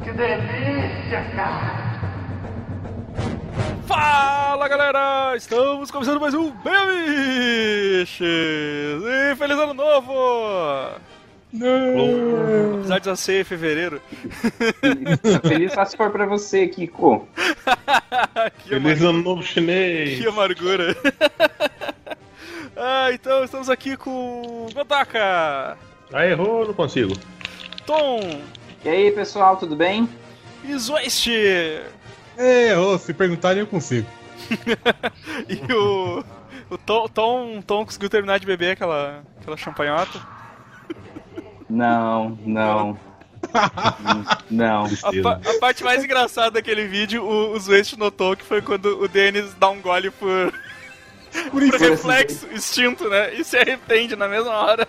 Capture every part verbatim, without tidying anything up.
Que delícia, cara! Fala, galera! Estamos começando mais um Bemiches! E feliz ano novo! Não. Apesar de já ser fevereiro. Feliz só se for pra você, Kiko. Feliz ano novo chinês! Que amargura! Ah, então estamos aqui com Godaka! Ah, errou, não consigo. Tom! E aí, pessoal, tudo bem? E Zwest! Errou, se perguntarem eu consigo. E o... O Tom, Tom, Tom conseguiu terminar de beber aquela, aquela champanhota? Não, não. Não. A, pa- a parte mais engraçada daquele vídeo, o, o Zwest notou que foi quando o Dennis dá um gole por... Por reflexo, instinto, né? E se arrepende na mesma hora.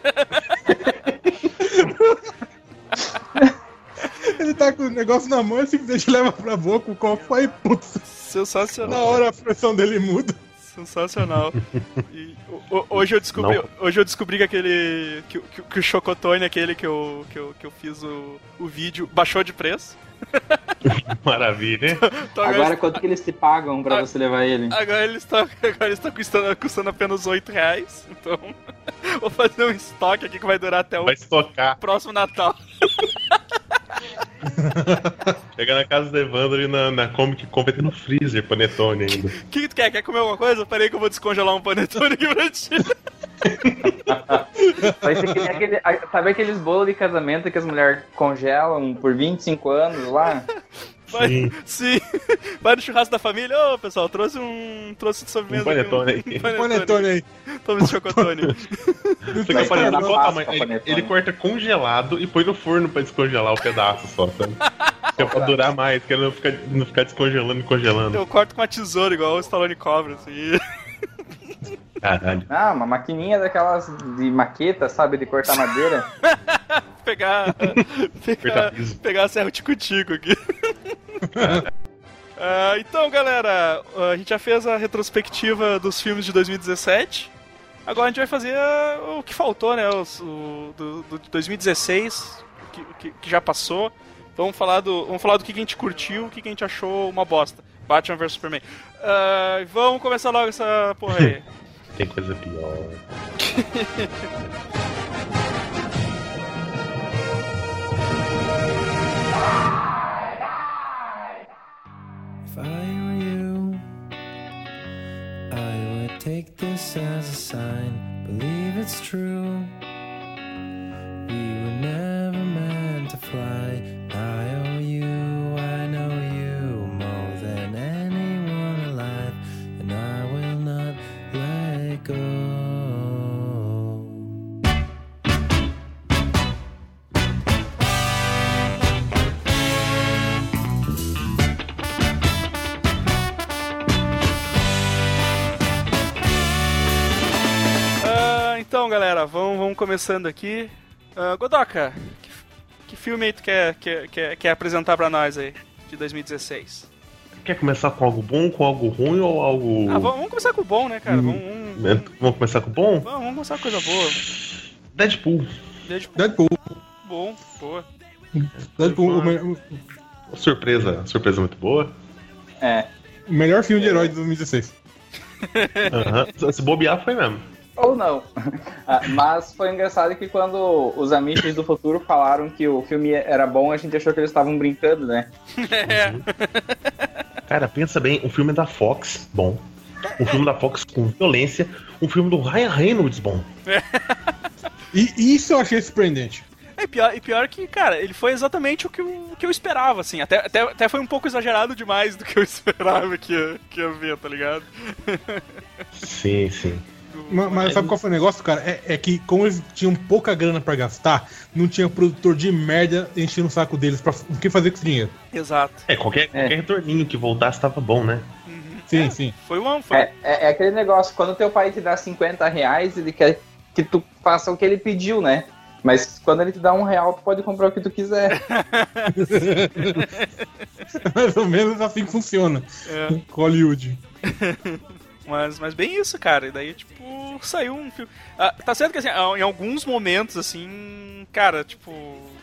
Ele tá com o negócio na mão e simplesmente leva pra boca o copo aí, putz. Sensacional. Na hora a pressão dele muda. Sensacional. E, o, hoje eu descobri, Não. hoje eu descobri que aquele que, que, que o Chocotone, aquele que eu, que eu, que eu fiz o, o vídeo, baixou de preço. Maravilha, hein? Então, Agora, quanto que eles te pagam pra Ah. você levar ele? Agora ele está, agora ele está custando, custando apenas oito reais. Então, vou fazer um estoque aqui que vai durar até o Vai estocar. próximo Natal. Chega na casa do Evandro ali na, na Comic Con, vai ter no freezer panetone ainda. O que tu quer? Quer comer alguma coisa? Peraí que eu vou descongelar um panetone aqui pra ti. Vai ser que nem aquele, a- sabe aqueles bolos de casamento que as mulheres congelam por vinte e cinco anos lá? Vai, Sim. sim. Vai no churrasco da família. Ô, pessoal, trouxe um. Trouxe de sobremesa. Um panetone aqui, aí. Um Panetone aí. Toma esse chocotone. Fica Vai parecendo na qual Páscoa, tamanho? Ele, panetone. ele corta congelado e põe no forno pra descongelar o pedaço só, sabe? Que é pra durar mais, que ele não ficar, não ficar descongelando e congelando. Eu corto com uma tesoura, igual o Stallone cobra, assim. Caralho. Ah, uma maquininha daquelas de maqueta, sabe? De cortar madeira. pegar. Pegar, Apertar piso. pegar a serra tico-tico aqui. Ah, então, galera, a gente já fez a retrospectiva dos filmes de dois mil e dezessete. Agora a gente vai fazer ah, o que faltou, né? Os, o, do, do de dois mil e dezesseis, que, que, que já passou. Vamos falar do, vamos falar do que a gente curtiu, o que a gente achou uma bosta. Batman versus Superman. Ah, vamos começar logo essa porra aí. Tem coisa pior. If I were you, I would take this as a sign, believe it's true. We were never meant to fly. I owe you, I know you more than anyone alive, and I will not let go. Ah, então, galera, vamos, vamos começando aqui. Ah, Godoka, que, que filme aí tu quer, quer, quer, quer apresentar pra nós aí, de dois mil e dezesseis? Quer começar com algo bom, com algo ruim ou algo. Ah, vamos, vamos começar com o bom, né, cara? Hum. Vamos, vamos, Vamos começar com o bom? vamos, vamos começar com coisa boa. Deadpool. Deadpool, Deadpool. bom, boa. Deadpool, o, me- o Surpresa, surpresa muito boa. É. melhor filme de herói de dois mil e dezesseis. Aham. Se bobear foi mesmo. Ou não. Ah, mas foi engraçado que quando os Amish do futuro falaram que o filme era bom, a gente achou que eles estavam brincando, né? É. Cara, pensa bem, um filme da Fox, bom. Um filme da Fox com violência. Um filme do Ryan Reynolds, bom. E isso eu achei surpreendente. É, pior, e pior que, cara, ele foi exatamente o que eu, o que eu esperava, assim. Até, até, até foi um pouco exagerado demais do que eu esperava que ia, que ia ver, tá ligado? Sim, sim. Mas, mas sabe qual foi o negócio, cara? É, é que como eles tinham pouca grana pra gastar, não tinha produtor de merda enchendo o saco deles pra o que fazer com esse dinheiro. Exato. É, qualquer, qualquer retorninho que voltasse tava bom, né? Sim, É. sim. Foi uma. Foi... É, é, é aquele negócio, quando teu pai te dá cinquenta reais, ele quer que tu faça o que ele pediu, né? Mas quando ele te dá um real, tu pode comprar o que tu quiser. Mais ou menos assim que funciona. É. Hollywood. Mas, mas bem isso, cara. E daí, tipo, saiu um filme. Ah, tá certo que, assim, em alguns momentos, assim, cara, tipo,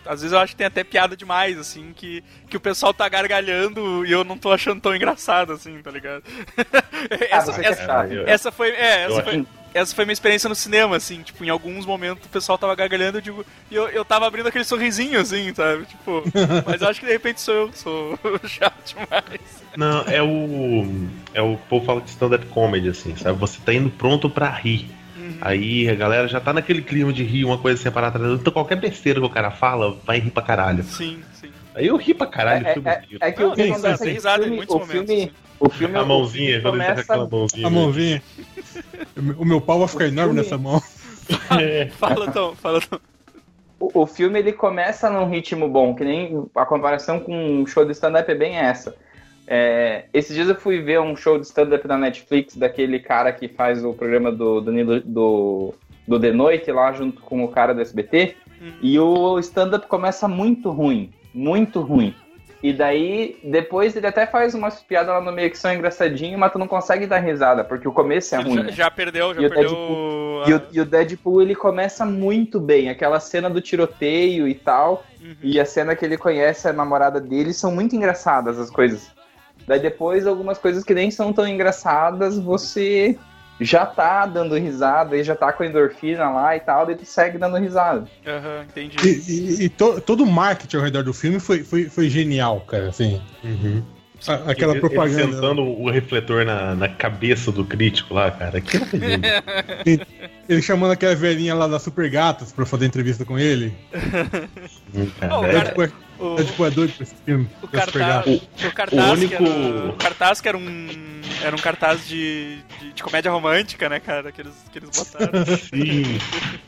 às vezes eu acho que tem até piada demais, assim, que, que o pessoal tá gargalhando e eu não tô achando tão engraçado, assim, tá ligado? essa, você essa, quer eu- essa foi, é, essa eu foi, essa foi minha experiência no cinema, assim, tipo, em alguns momentos o pessoal tava gargalhando, eu digo, e eu, eu tava abrindo aquele sorrisinho, assim, sabe? Tipo, mas eu acho que de repente sou eu que sou chato demais. Não, é o. É o povo fala de stand-up comedy, assim, sabe? Você tá indo pronto pra rir. Aí a galera já tá naquele clima de rir, uma coisa separada atrás. Então qualquer besteira que o cara fala, vai rir pra caralho. Sim, sim. Aí eu ri pra caralho o É, filme é, inteiro. é que Não, o que tem acontece risada, tem é que risada o em filme, muitos o momentos, filme, assim. o filme, A o mãozinha, filme quando ele tá com começa, aquela mãozinha. A mãozinha. O meu pau vai ficar enorme filme- nessa mão. É. Fala, Tom, fala, Tom. o, o filme ele começa num ritmo bom, que nem a comparação com um show de stand-up é bem essa. É, esses dias eu fui ver um show de stand-up na Netflix daquele cara que faz o programa do, do, Nilo- do, do The Noite lá junto com o cara do S B T. Hum. E o stand-up começa muito ruim, muito ruim. E daí, depois ele até faz umas piadas lá no meio que são engraçadinhas, mas tu não consegue dar risada, porque o começo é Ele ruim. já, né? já perdeu, já E o perdeu. Deadpool- a- E o, e o Deadpool, ele começa muito bem. Aquela cena do tiroteio e tal, Uhum. e a cena que ele conhece a namorada dele, são muito engraçadas as coisas. Daí depois, algumas coisas que nem são tão engraçadas, você já tá dando risada, e já tá com a endorfina lá e tal, daí tu segue dando risada. Aham, entendi. E, e- e to- todo o marketing ao redor do filme foi, foi, foi genial, cara, assim. Uhum. A- aquela Ele- propaganda. Ele sentando o refletor na, na cabeça do crítico lá, cara. Aquilo é lindo. Ele chamando aquela velhinha lá das Super Gatas pra fazer entrevista com ele. Hum, cara. Oh, o É, cara- Tipo, é, O, é, tipo, é doido pra esse filme. o das Super cartaz, Gatas. o cartaz, o único- que era, o cartaz que era um, era um cartaz de, de, de comédia romântica, né, cara, que eles, que eles botaram. Sim.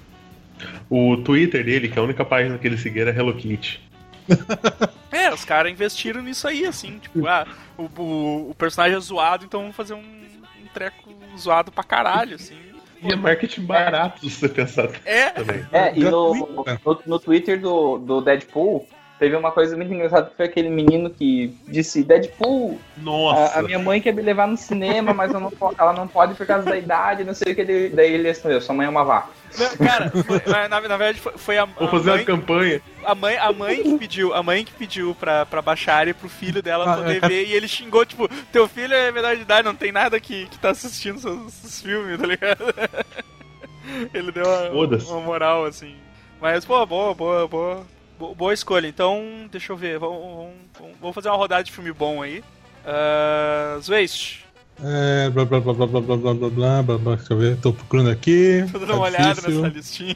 O Twitter dele, que é a única página que ele seguia era Hello Kitty. É, os caras investiram nisso aí, assim, tipo, ah, o, o, o personagem é zoado, então vamos fazer um, um treco zoado pra caralho, assim. E é marketing barato, se você pensar É, também. É, e no, Gratuito, cara. no, no Twitter do, do Deadpool, teve uma coisa muito engraçada, que foi aquele menino que disse, Deadpool, Nossa. a, a minha mãe quer me levar no cinema, mas eu não, po- ela não pode por causa da idade, não sei o que. Ele, daí ele respondeu, sua mãe é uma vaca. não, cara, foi- na, na verdade foi, foi a, Vou a fazer mãe, uma campanha. a mãe, a mãe que pediu, a mãe que pediu pra, pra baixarem pro filho dela Ah, poder é. ver, e ele xingou, tipo, teu filho é menor de idade, não tem nada que, que tá assistindo seus, seus filmes, tá ligado? Ele deu uma, Foda-se. uma moral, assim. Mas, pô, boa, boa, boa, boa, boa escolha. Então, deixa eu ver, vamos, vamos, vamos fazer uma rodada de filme bom aí. Uh, Zwaist, É, blá blá blá blá blá blá blá blá blá blá blá. Deixa eu ver, tô procurando aqui. tô dando Tá uma olhada difícil. nessa listinha.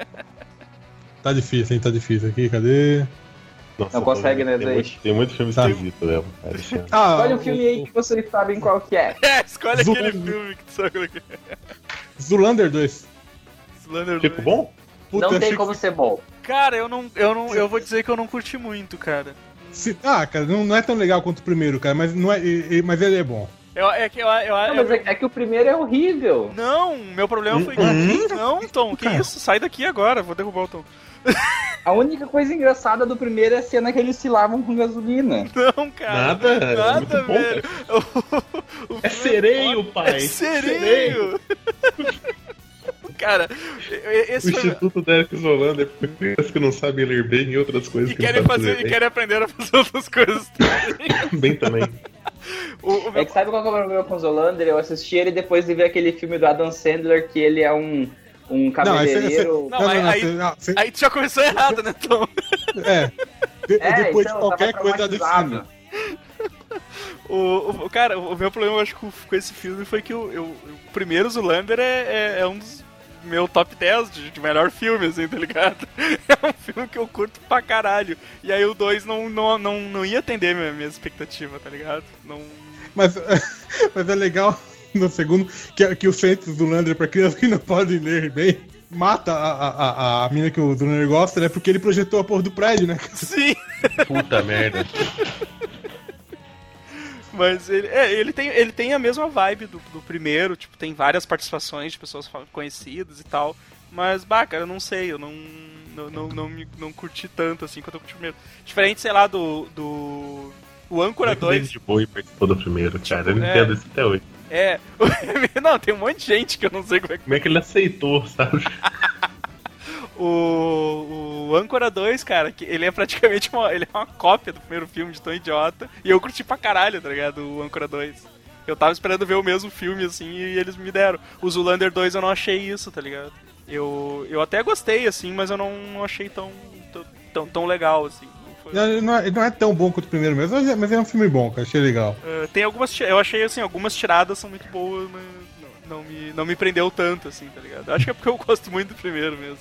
Tá difícil, hein? Tá difícil aqui, cadê? Nossa, Não consegue, né, tem Zé? muito, tem muito filme Tá. esquisito mesmo, cara. esse ano. Ah, Escolhe um filme aí que vocês sabem qual que é. É, escolhe Zoolander. aquele filme que tu sabe qual que é. Zulander dois. Zoolander Ficou dois. bom? Puta, não tem achei como que- ser bom. Cara, eu não, eu não, eu vou dizer que eu não curti muito, cara. se- Ah, cara, não, não é tão legal quanto o primeiro, cara, mas, não é, e- e- mas ele é bom. Eu, é que eu, eu, Não, eu- mas é, é que o primeiro é horrível. Não, meu problema foi que. Hum? Não, Tom, que Cara. isso? Sai daqui agora, vou derrubar o Tom. A única coisa engraçada do primeiro é a cena que eles se lavam com gasolina. Não, cara. Nada, é Nada, muito bom, velho. O- o É filme sereio, pai. É sereio. Cara, O esse foi... Instituto Derek Zolander foi crianças que não sabem ler bem e outras coisas E que não querem, sabem fazer, ler e bem. querem aprender a fazer outras coisas. Bem também. O, o É meu... que sabe qual que é o problema com o Zolander? Eu assisti ele depois de ver aquele filme do Adam Sandler, que ele é um, um Não, esse- esse- cabeleireiro... Não, aí- aí- cê- ah, cê- Aí tu já começou errado, né, Tom? é. De- É, depois então, de qualquer tava coisa desse traumatizado. filme. O, o- cara, o meu problema, eu acho, com, com esse filme foi que o, eu- o primeiro Zoolander é, é, é um dos meu top dez de, de melhor filme, assim, tá ligado? É um filme que eu curto pra caralho. E aí o dois não, não, não, não ia atender minha, minha expectativa, tá ligado? Não... Mas, mas é legal no segundo que, que o centro do Zulander, pra crianças que não podem ler bem, mata a, a, a, a mina que o Zulander gosta, né? Porque ele projetou a porra do prédio, né? Sim! Puta merda. Mas ele, é, ele, tem, ele tem a mesma vibe do, do primeiro, tipo, tem várias participações de pessoas fa- conhecidas e tal. Mas, bah, cara, eu não sei, eu não, não, não, não, me, não curti tanto assim quanto eu curti o primeiro. Diferente, sei lá, do. do o Âncora Como é que o dois. David Bowie participou do primeiro, cara. Eu não é. entendo isso até hoje. É. Não, tem um monte de gente que eu não sei como é que. Como é que ele aceitou, sabe? O, o Âncora dois, cara, que ele é praticamente uma, ele é uma cópia do primeiro filme de tão idiota. E eu curti pra caralho, tá ligado? O Âncora dois. Eu tava esperando ver o mesmo filme, assim, e eles me deram. O Zoolander dois eu não achei isso, tá ligado? Eu, eu até gostei, assim, mas eu não, não achei tão, tão, tão, tão legal, assim. Não foi... Não, ele, não é, ele não é tão bom quanto o primeiro mesmo, mas é, mas é um filme bom, cara. Achei legal. Uh, tem algumas, eu achei, assim, algumas tiradas são muito boas, mas não, não, me, não me prendeu tanto, assim, tá ligado? Acho que é porque eu gosto muito do primeiro mesmo.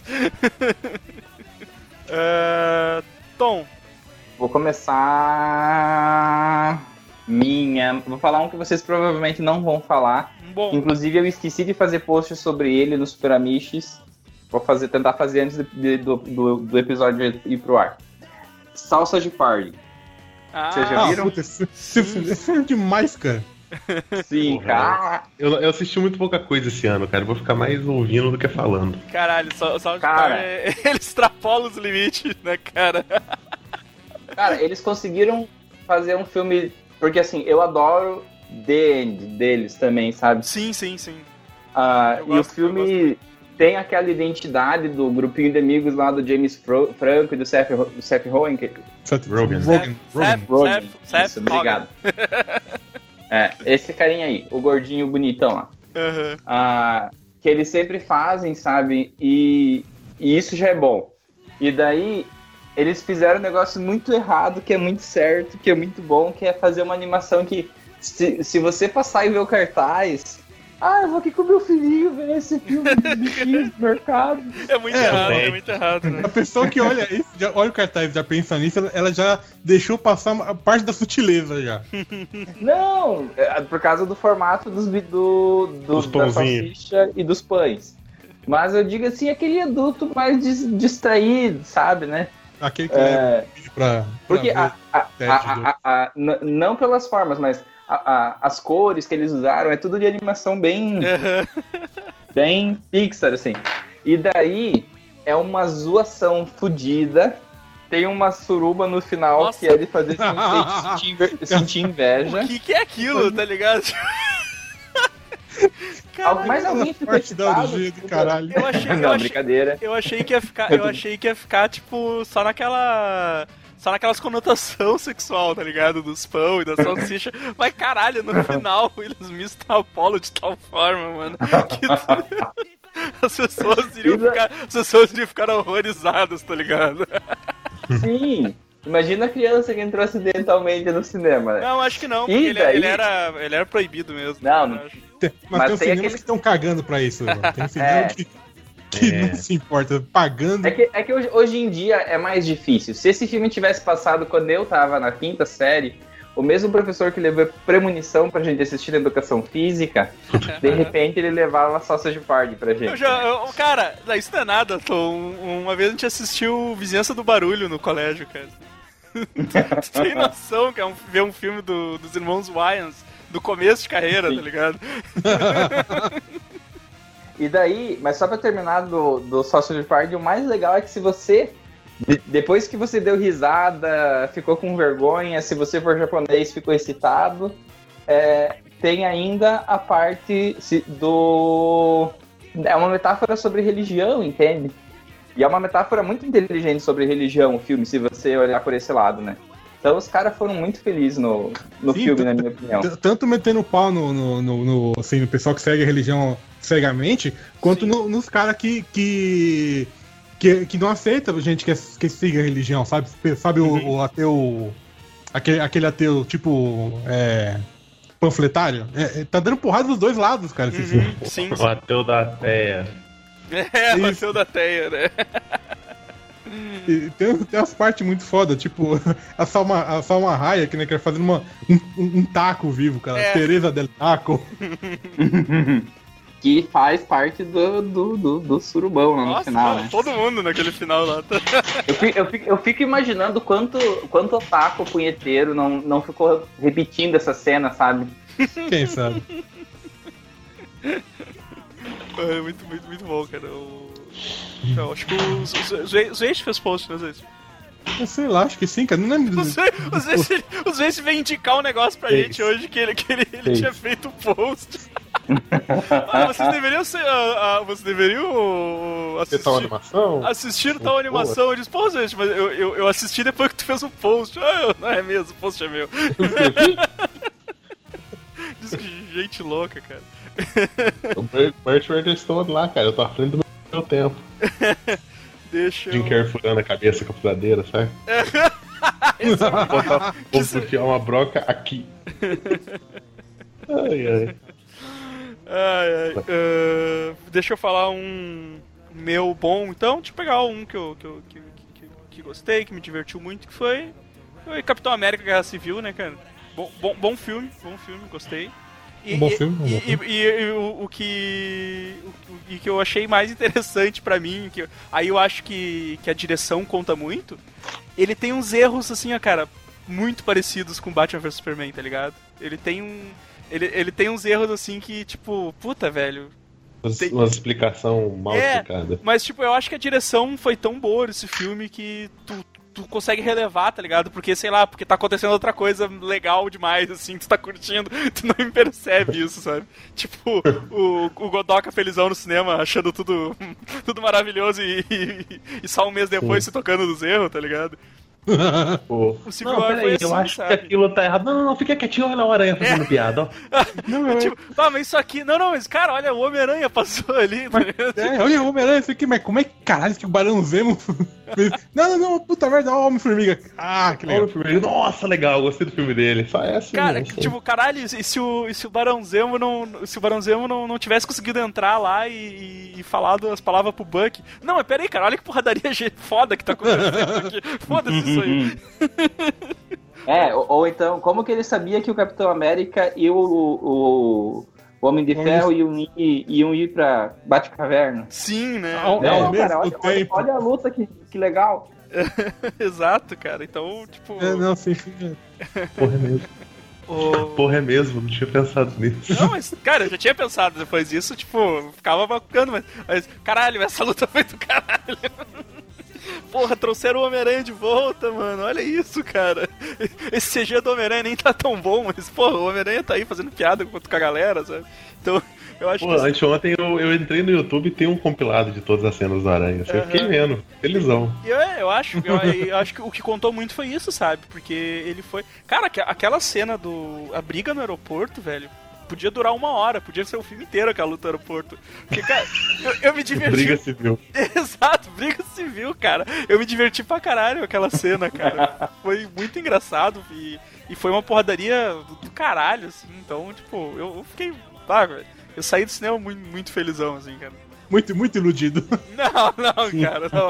uh, Tom. Vou começar... Minha... Vou falar um que vocês provavelmente não vão falar. Bom. Inclusive, eu esqueci de fazer post sobre ele no Super Amiches. Vou fazer, tentar fazer antes de, de, do, do, do episódio ir pro ar. Salsa de Party. Ah, Vocês já Ah, viram? puta, esse esse filme esse filme é demais, cara. Sim, Porra, cara. Eu, eu assisti muito pouca coisa esse ano, cara. Eu vou ficar mais ouvindo do que falando. caralho, só, só Cara. ele extrapola os limites, né, cara? Cara, eles conseguiram fazer um filme... Porque, assim, eu adoro The End deles também, sabe? Sim, sim, sim. Ah, Eu e gosto, o filme tem aquela identidade do grupinho de amigos lá do James Fro- Franco e do Seth, Ro- do Seth Rogen. Que... Seth Rogen. Rogen. Rogen. Seth, Rogen. Seth, Seth Isso, obrigado. É, esse carinha aí, o gordinho bonitão lá. Uhum. Ah, que eles sempre fazem, sabe? E, e isso já é bom. E daí, eles fizeram um negócio muito errado, que é muito certo, que é muito bom, que é fazer uma animação que, se, se você passar e ver o cartaz... Ah, eu vou aqui com o meu filhinho ver esse filme de bichinhos do mercado. É muito É, errado, é é. muito errado, né? A pessoa que olha isso, já olha o cartaz e já pensa nisso, ela, ela já deixou passar a parte da sutileza já. Não, é por causa do formato dos, bi- do, do, Dos da pãozinhos. salsicha e dos pães. Mas eu digo assim, aquele adulto mais dis- distraído, sabe, né? Aquele que É. leva o filho pra, pra Porque ver. a, a, teste a, a, a- n- não pelas formas, mas a- a- as cores que eles usaram é tudo de animação bem, bem Pixar, assim. E daí é uma zoação fodida. Tem uma suruba no final Nossa. que é de fazer sentir, sentir- sentir inveja. O que, que é aquilo, tá ligado? Algo mais alguém ficou parte da excitado? orgia do caralho. Eu achei, eu Não, achei, brincadeira. eu achei que ia ficar, eu achei que ia ficar tipo só naquela, só naquelas conotação sexual, tá ligado, dos pão e da salsicha. Mas caralho, no final eles mistam Apolo de tal forma, mano, que as pessoas iriam ficar, as pessoas iriam ficar horrorizadas, tá ligado? Sim. Imagina a criança que entrou acidentalmente no cinema, né? Não, acho que não, porque E ele, daí? ele era, ele era proibido mesmo. Não, eu não. acho. Tem- mas, Mas tem um tem cinema aquele- que estão cagando pra isso. Mano. Tem cinema É. que, que É. não se importa, pagando. É que, é que hoje, hoje em dia é mais difícil. Se esse filme tivesse passado quando eu tava na quinta série, o mesmo professor que levou premonição pra gente assistir na educação física, de repente ele levava salsa de party pra Eu gente. já, eu- cara, não, isso não é nada, Tom. Um- Uma vez a gente assistiu Vizinhança do Barulho no colégio, cara. Tu tem noção que é um, ver um filme do- dos irmãos Wayans do começo de carreira, Sim. tá ligado? E daí, mas só pra terminar do, do sócio de party, o mais legal é que se você, de- depois que você deu risada, ficou com vergonha, se você for japonês, ficou excitado, é, tem ainda a parte se- do... É uma metáfora sobre religião, entende? E é uma metáfora muito inteligente sobre religião, o filme, se você olhar por esse lado, né? Então os caras foram muito felizes no, no Sim, filme, t- na minha opinião. T- Tanto metendo pau no, no, no, no, assim, no pessoal que segue a religião cegamente, quanto no- nos caras que, que, que, que não aceitam gente que, que siga a religião, sabe? Sabe o, o ateu. Aquele, aquele ateu tipo. É, panfletário? É, é, tá dando porrada dos dois lados, cara, esse filme. Uhum, sim, O ateu da Terra. é, o Isso. seu da teia, né? E tem, tem umas partes muito foda, tipo, a Salma, a Salma Hayek, né, que é fazendo uma, um, um, um taco vivo, cara. É. Teresa del Taco. Que faz parte do, do, do, do surubão lá no Nossa, final, mano, né? todo mundo naquele final lá. Tá? Eu fico, eu, fico, eu fico imaginando quanto, quanto otaku punheteiro não, não ficou repetindo essa cena, sabe? Quem sabe? É muito, muito, muito bom, cara. O... Então, acho que o o Zweiss fez post, né, Zweiss? Eu sei lá, acho que sim, cara. Não lembro. O Zweiss veio indicar um negócio pra Fez. gente hoje que ele, que ele, ele Fez. tinha feito um post. Ah, vocês deveriam ser. ah, ah, vocês deveriam uh, Você tá uma assistir. animação? Assistir tal animação. Eu disse, pô, gente, mas eu, eu, eu assisti depois que tu fez um post. Ah, eu- não é mesmo, o post é meu. Diz que gente louca, cara. O Bert Bert Wonderstone lá, cara. Eu tô à frente do meu tempo. Deixa Jim eu. Carrey furando a cabeça com a furadeira, sabe? Isso é muito Botar, vou enfiar uma broca aqui. Ai, ai. Ai, ai. ah, deixa eu falar um meu bom, então. Deixa eu pegar um que eu, que, eu, que, que, que gostei, que me divertiu muito, que foi, foi Capitão América Guerra Civil, né, cara? Bom, bom, bom filme, bom filme, gostei. E, Um bom e- filme, um bom e, filme. E, e- e o, o que o, o- e que eu achei mais interessante pra mim, que eu- aí eu acho que, que a direção conta muito. Ele tem uns erros, assim, ó, cara, muito parecidos com Batman versus Superman, tá ligado? Ele tem um. Ele, ele tem uns erros assim que, tipo, puta, velho. Umas- Tem- Uma explicação mal É. explicada. Mas, tipo, eu acho que a direção foi tão boa desse filme que tu, tu consegue relevar, tá ligado? Porque, sei lá, porque tá acontecendo outra coisa legal demais, assim, tu tá curtindo, tu não percebe isso, sabe? Tipo, o, o Godoka felizão no cinema, achando tudo, tudo maravilhoso e, e, e só um mês depois se tocando dos erros, tá ligado? Pô. O Civil Não, War peraí, foi eu assim, acho sabe? que aquilo tá errado. Não, não, não, fica quietinho, olha a aranha fazendo piada, ó. Não, Tipo, ah, mas isso aqui. Não, não, mas cara, olha, o Homem-Aranha passou ali. tá ligado? É, olha o Homem-Aranha, isso aqui, mas como é que caralho que o Barão Zemo fez? Não, não, não, puta merda, olha o Homem-Formiga. Ah, que Olha legal. o filme. Nossa, legal, gostei do filme dele. Só é assim, Cara, né? que, tipo, caralho, e se o, e se o Barão Zemo não. Se o Barão Zemo não, não tivesse conseguido entrar lá e, e, e falar as palavras pro Buck. Não, mas peraí, cara, olha que porradaria ge- foda que tá acontecendo aqui. Foda-se isso aí. É, ou, ou então, como que ele sabia que o Capitão América e o, o, o Homem de Homem Ferro iam ir, iam ir pra Batcaverna? Sim, né? Ao- É, ao Não, mesmo cara, olha, olha, tempo. olha a luta, que, que legal. Exato, cara. Então, tipo. É, não, sim, sim. Porra, é mesmo. o- Porra, é mesmo, não tinha pensado nisso. Não, mas, cara, eu já tinha pensado depois disso, tipo, eu ficava bacana, mas, mas. Caralho, essa luta foi do caralho. Porra, trouxeram o Homem-Aranha de volta, mano. Olha isso, cara. Esse C G do Homem-Aranha nem tá tão bom, mas, porra, o Homem-Aranha tá aí fazendo piada com com a galera, sabe? Então, eu acho Pô, que. anteontem eu, eu entrei no YouTube e tem um compilado de todas as cenas do Aranha. Assim, Eu fiquei Aham. vendo, felizão. Eu, eu acho, eu, eu acho que o que contou muito foi isso, sabe? Porque ele foi. Cara, aque- aquela cena do. A briga no aeroporto, velho. Podia durar uma hora, podia ser o filme inteiro aquela luta no aeroporto. Porque, cara, eu, eu me diverti. Briga civil. Exato, briga civil, cara. Eu me diverti pra caralho aquela cena, cara. Foi muito engraçado e, e foi uma porradaria do, do caralho, assim. Então, tipo, eu, eu fiquei. Ah, velho. Eu saí do cinema muito, muito felizão, assim, cara. Muito, muito iludido. Não, não, cara, não.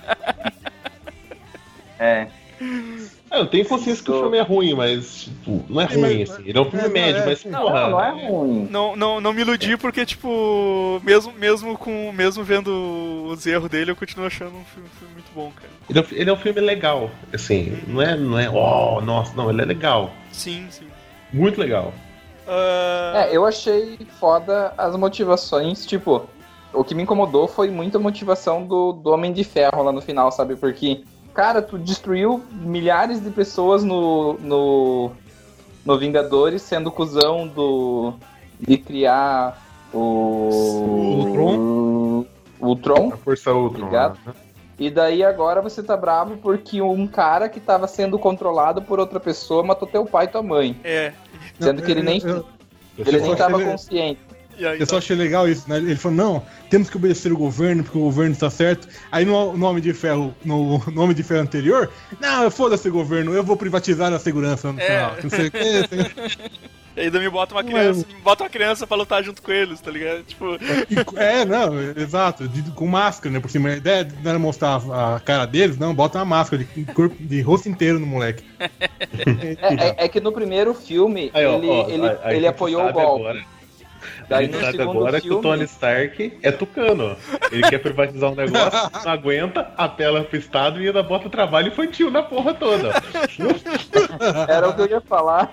É. Ah, eu tenho consciência que o filme é ruim, mas, tipo, não é É, ruim, mas- assim. Ele é um filme é, médio, é, mas, sim. porra. Não, não é ruim. Não, não, não me iludi porque, tipo, mesmo, mesmo, com, mesmo vendo os erros dele, eu continuo achando um filme, um filme muito bom, cara. Ele é, um- ele é um filme legal, assim. Não é, não é, oh, nossa, não, ele é legal. Sim, sim. Muito legal. Ah, É, eu achei foda as motivações, tipo, o que me incomodou foi muito a motivação do, do Homem de Ferro lá no final, sabe? Porque, cara, tu destruiu milhares de pessoas no, no, no Vingadores, sendo cuzão do, de criar o... Ultron? O Ultron. A Força Ultron. Obrigado. né? E daí agora você tá bravo porque um cara que tava sendo controlado por outra pessoa matou teu pai e tua mãe. é. Sendo que ele nem, Eu, eu, ele nem só tava achei- consciente. E aí, eu só achei legal isso, né? Ele falou, não, temos que obedecer o governo, porque o governo está certo. Aí no, no Homem de Ferro, no, no Homem de Ferro anterior, não, foda-se o governo, eu vou privatizar a segurança no É. final. Não sei o que, sei- e ainda me bota uma Não, criança, me bota uma criança pra lutar junto com eles, tá ligado? Tipo, E- É, não, exato, de- com máscara, né? Por cima. A ideia não era mostrar a cara deles, não, bota uma máscara de, corpo, de rosto inteiro no moleque. É, é- é que no primeiro filme Aí, ó, ele, ó, ele, a- a ele gente apoiou o sabe golpe. agora- A Daí gente no sabe segundo agora que o filme. Tony Stark é tucano. Ele quer privatizar um negócio, não aguenta, apela pro Estado e ainda bota trabalho infantil na porra toda. Era o que eu ia falar.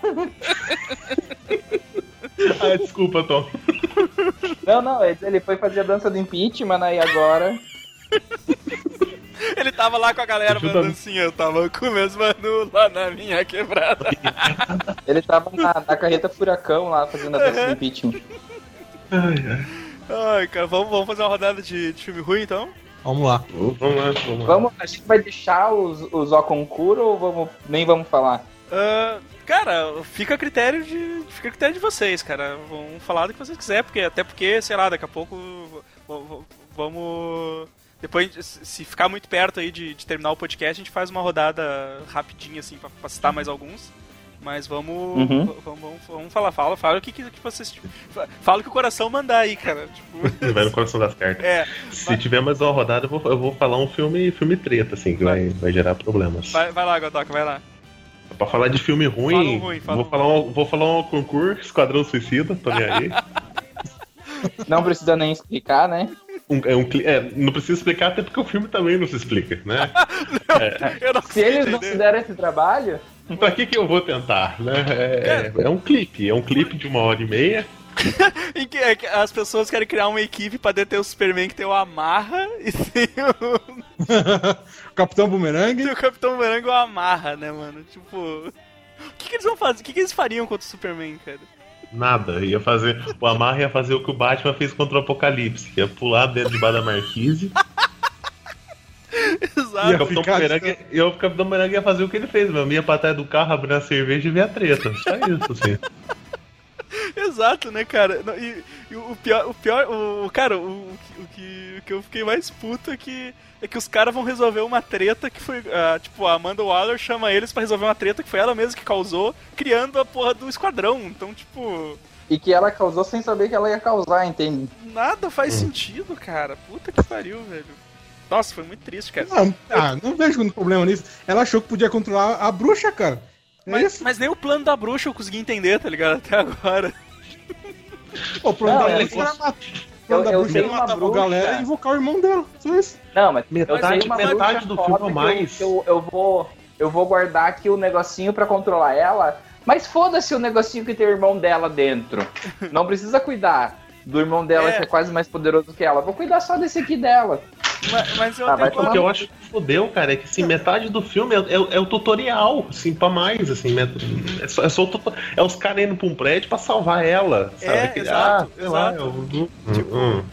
Ah, desculpa, Tom. Não, não, ele foi fazer a dança do impeachment, aí agora. ele tava lá com a galera Ajuda- mandando assim, eu tava com meus manu lá na minha quebrada. Ele tava na, na carreta furacão lá fazendo a dança do impeachment. Ai, ai. Ai, cara, vamos, vamos fazer uma rodada de, de filme ruim, então? Vamos lá. Vamos lá, vamos lá. Vamos, a gente vai deixar os, os Okonkuro ou vamos, nem vamos falar? Ah, cara, fica a critério de fica a critério de vocês, cara. Vamos falar do que vocês quiserem, porque até porque, sei lá, daqui a pouco v- v- vamos depois, se ficar muito perto aí de, de terminar o podcast, a gente faz uma rodada rapidinha assim pra, pra citar mais alguns. Mas vamos, Uhum. v- vamos, vamos, vamos falar, fala, fala o que, que, que vocês fala o que o coração mandar aí, cara. Tipo, Vai no coração das cartas. é, Se tiver mais uma rodada, eu vou, eu vou falar um filme, filme treta, assim, que vai, vai gerar problemas. vai, vai lá, Godoka, vai lá. Pra falar de filme ruim, Fala um ruim, fala vou, um falar um, vou falar um concurso, Esquadrão Suicida, tô nem aí. Não precisa nem explicar, né? Um, é um, cli- é, não precisa explicar, até porque o filme também não se explica, né? Eu não Se sei eles não entender. se deram esse trabalho, Pra que que eu vou tentar, né? É, é, é um clipe, é um clipe de uma hora e meia. Em que, é que as pessoas querem criar uma equipe pra deter o Superman que tem o Amarra e tem o, Capitão Boomerang. tem o Capitão Morango e o Amarra, né, mano? Tipo, o que, que eles vão fazer? O que, que eles fariam contra o Superman, cara? Nada, ia fazer. O Amarra ia fazer o que o Batman fez contra o Apocalipse, ia pular dentro debaixo da marquise. E o Exato. Capitão ficar Boomerang, e o Capitão Boomerang ia fazer o que ele fez, meu. Ia pra trás do carro, abrir a cerveja e ver a treta. Só isso, assim. Exato, né, cara? Não, E, e o pior, o pior, o cara, o, o, que- o que, o que eu fiquei mais puto é que é que os caras vão resolver uma treta que foi, ah, tipo, a Amanda Waller chama eles pra resolver uma treta que foi ela mesma que causou, criando a porra do esquadrão. Então, tipo, e que ela causou sem saber que ela ia causar, entende? nada faz sentido, cara. Puta que pariu, velho. Nossa, foi muito triste, cara. Não, ah, não vejo nenhum problema nisso. Ela achou que podia controlar a bruxa, cara. É Mas, isso. mas nem o plano da bruxa eu consegui entender, tá ligado? Até agora. Pô, o plano Não, da é bruxa que- era matar. O Eu- plano da eu bruxa tenho era uma matar a bruxa. galera e invocar o irmão dela. Só isso. Não, mas Metade- eu sei uma metade bruxa do foda filme ou que mais. Eu, eu, eu vou, eu vou guardar aqui o negocinho pra controlar ela, mas foda-se o negocinho que tem o irmão dela dentro. Não precisa cuidar do irmão dela É. que é quase mais poderoso que ela. Vou cuidar só desse aqui dela. Mas, mas eu Ah, até vai agora- O que eu acho que fodeu, cara, é que assim, metade do filme é, é- é o tutorial, assim, pra mais, assim, met- é só, é, só o tuto- é os caras indo pra um prédio pra salvar ela, sabe? É, Aquele, exato, ah, sei lá, exato. eu- Tipo, hum,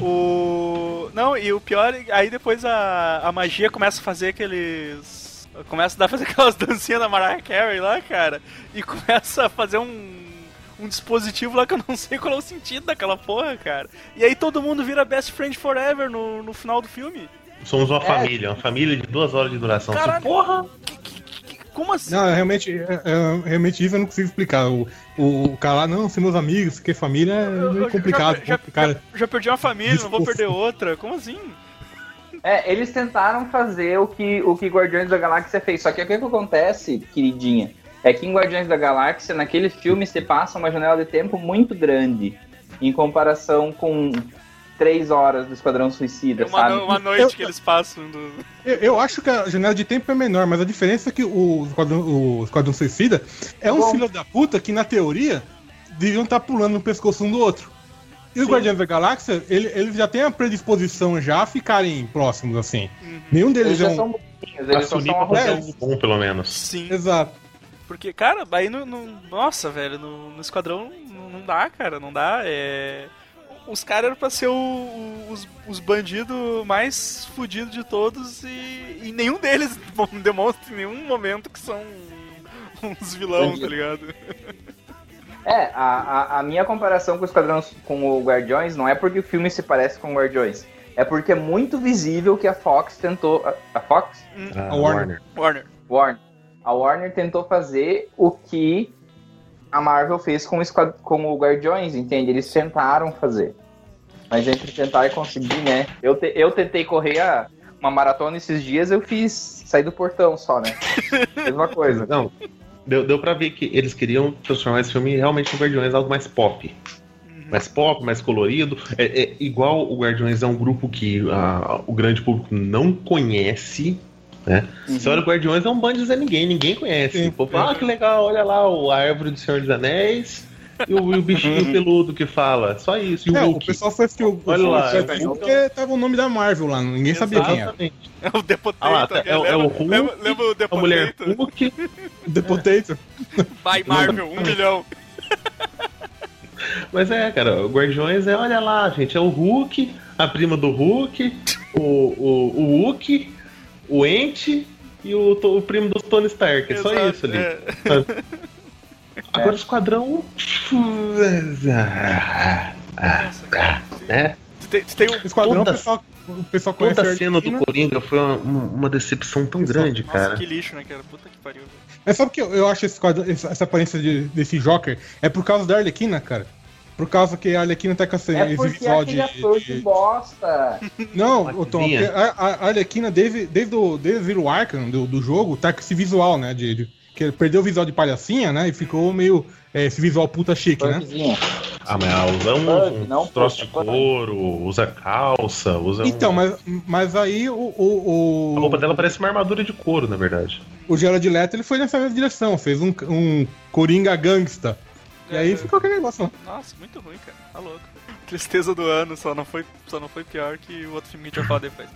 O. Não, e o pior, aí depois a, a magia começa a fazer aqueles. Começa a dar fazer aquelas dancinhas da Mariah Carey lá, cara. E começa a fazer um. Um dispositivo lá que eu não sei qual é o sentido daquela porra, cara. E aí todo mundo vira best friend forever no, no final do filme. somos uma É. família, uma família de duas horas de duração. Caralho. Assim, porra! Que- que- que- como assim? Não, realmente, é, é, realmente isso eu não consigo explicar. O, o, o cara lá, não, ser meus amigos, porque família é Eu- eu meio complicado. Já, já, complicado. já- já perdi uma família, não vou Discurso. perder outra. Como assim? É, eles tentaram fazer o que o que Guardiões da Galáxia fez. Só que o que, que acontece, queridinha, é que em Guardiões da Galáxia, naquele filme, se passa uma janela de tempo muito grande em comparação com três horas do Esquadrão Suicida, É uma, sabe? uma noite Eu- que eles passam do. Eu, eu acho que a janela de tempo é menor, mas a diferença é que o Esquadrão, o Esquadrão Suicida é um Bom. filho da puta que, na teoria, deviam estar pulando no pescoço um do outro. E os Guardiões da Galáxia, ele- eles já têm a predisposição já a ficarem próximos, assim. Nenhum deles Eles é já um... são bonitinhos, Pra eles se só unir são pra fazer arrogantes. algo bom, pelo menos. Sim. Exato. Porque, cara, aí no. no- nossa, velho, no, no esquadrão não, não dá, cara, não dá. É. Os caras eram pra ser o- o- os, os bandidos mais fudidos de todos e, e nenhum deles demonstra em nenhum momento que são uns vilão, Bandido. tá ligado? É, a, a, a minha comparação com o Esquadrão com o Guardiões não é porque o filme se parece com o Guardiões. É porque é muito visível que a Fox tentou. A, a Fox? Ah, A Warner. Warner. Warner. A Warner tentou fazer o que a Marvel fez com o, Esquad- com o Guardiões, entende? Eles tentaram fazer. Mas entre tentar e conseguir, né? Eu, te- eu tentei correr a- uma maratona esses dias, eu fiz sair do portão só, né? Mesma coisa. Não, deu, deu pra ver que eles queriam transformar esse filme realmente no Guardiões algo mais pop. Mais pop, mais colorido. É, é igual o Guardiões é um grupo que ah, o grande público não conhece, né? Uhum. Você olha o Guardiões é um bando de Zé Ninguém, ninguém conhece. Sim. O povo fala, ah, que legal, olha lá o, a árvore do Senhor dos Anéis e o, e o bichinho peludo que fala. Só isso. E o É, o Hulk. pessoal foi assistir o, Olha o lá, filme é o Hulk. porque tava o nome da Marvel lá, ninguém sabia quem era. Exatamente. É o Depotator. Ah lá, é, o- é o Hulk, lembra, lembra o a mulher Depotator? Hulk. The Potato. By Marvel, um milhão. Mas é, cara, o Guardiões é, olha lá, gente, é o Hulk, a prima do Hulk, o, o, o Hulk, o Ent e o, o primo do Tony Stark. É só Exato, isso ali. é. Agora o Esquadrão. Ah, ah, ah, né? Tem, tem um... O Esquadrão, Toda- o pessoal, o pessoal conhece Toda a a cena do Arlequina. Coringa foi uma, uma decepção tão Pessoal, grande, Nossa, cara. que lixo, né, cara? Puta que pariu. velho. Mas sabe o que eu, eu acho esse quadro- essa, essa aparência de- desse Joker? É por causa da Arlequina, cara. Por causa que a Arlequina tá com essa, É esse porque visual aquele de. ator de de- bosta. Não, Uma ô, Tom, coisinha. porque a, a a Arlequina, desde, desde, o, desde o Arkham do, do jogo, tá com esse visual, né? De, de- que ele perdeu o visual de palhacinha, né? E ficou meio. É, esse visual puta chique, né? Punkzinho. Ah, mas ela usa Punk, uns, não, uns troços de punk. couro, usa calça, usa. Então, um... mas, mas aí o, o, o, A roupa dela parece uma armadura de couro, na verdade. o Jared Leto ele foi nessa mesma direção, fez um, um Coringa gangsta. E aí É. ficou aquele negócio lá. Nossa, muito ruim, cara. Tá louco. Tristeza do ano, só não foi, só não foi pior que o outro filme que a gente vai falar depois.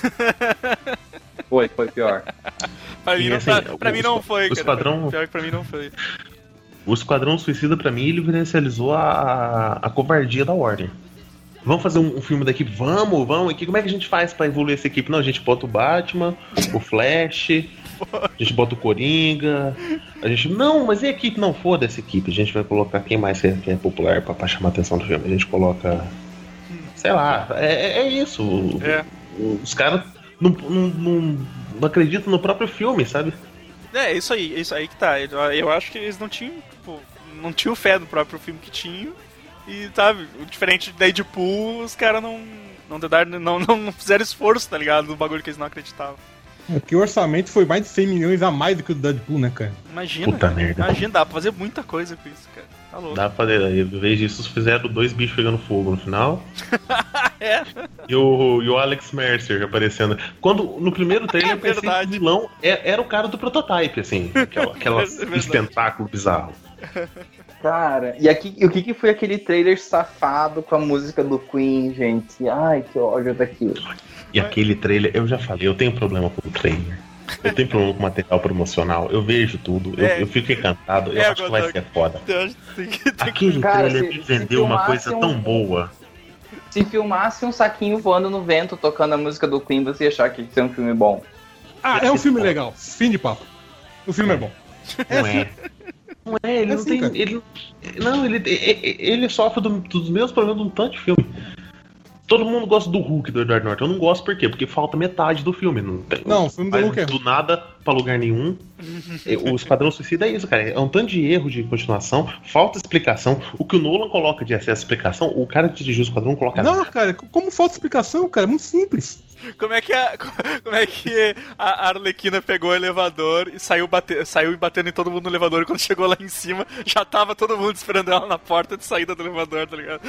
Foi, foi pior. Pra mim, E, não, assim, pra, pra o mim não esqua- foi, o cara. esquadrão- Pior que pra mim não foi. O Esquadrão Suicida, pra mim, ele evidencializou a, a covardia da Warner. Vamos fazer um, um filme da equipe? Vamos, vamos. E como é que a gente faz pra evoluir essa equipe? Não, a gente bota o Batman, o Flash, a gente bota o Coringa. A gente. Não, mas e a equipe? Não, foda essa equipe. A gente vai colocar quem mais é, quem é popular pra, pra chamar a atenção do filme. A gente coloca. Sei lá, é, é- é isso. É. Os caras não, não, não, não acreditam no próprio filme, sabe? É, isso aí, isso aí que tá. Eu, eu acho que eles não tinham, tipo, não tinham fé no próprio filme que tinham. E, sabe, diferente da Deadpool, os caras não, não, dedaram- não, não, não fizeram esforço, tá ligado? No bagulho que eles não acreditavam. É porque o orçamento foi mais de cem milhões a mais do que o do Deadpool, né, cara? Imagina, Puta cara, merda. imagina, dá pra fazer muita coisa com isso, cara. Tá louco. Dá pra fazer. Em vez disso, fizeram dois bichos pegando fogo no final. É, E o, e o Alex Mercer aparecendo. Quando no primeiro trailer É eu pensei que verdade. o vilão é- era o cara do prototype, assim. Aquela, aquela É verdade. esse tentáculo bizarro. Cara, e aqui, o que, que foi aquele trailer safado com a música do Queen, gente? Ai, que ódio daquilo. E aquele trailer, eu já falei, eu tenho problema com o trailer. Eu tenho problema com material promocional. Eu vejo tudo, eu, É. eu fico encantado, eu É, acho que vai Godog. ser foda. eu acho que tem que, tem que... Aquele Cara, trailer se- me se vendeu uma filmasse coisa um- tão boa. Se filmasse um saquinho voando no vento tocando a música do Queen, você ia achar que ia ser um filme bom. Ah, é um filme legal. Fim de papo. O filme é bom. Não é. Não é, ele É não assim, tem. cara. Ele, não, ele, ele, ele sofre do- dos mesmos problemas de um tanto de filme. Todo mundo gosta do Hulk do Edward Norton. Eu não gosto por quê? Porque falta metade do filme. Não, tem, Não, o filme do vai Hulk é do nada pra lugar nenhum. O Esquadrão Suicida é isso, cara. É um tanto de erro de continuação, falta explicação. O que o Nolan coloca de excesso de explicação, o cara que dirigiu o Esquadrão coloca Não, nada. cara, como falta explicação, cara? É muito simples. Como é que a, como é que a Arlequina pegou o elevador e saiu, bate, saiu batendo em todo mundo no elevador e quando chegou lá em cima já tava todo mundo esperando ela na porta de saída do elevador, tá ligado?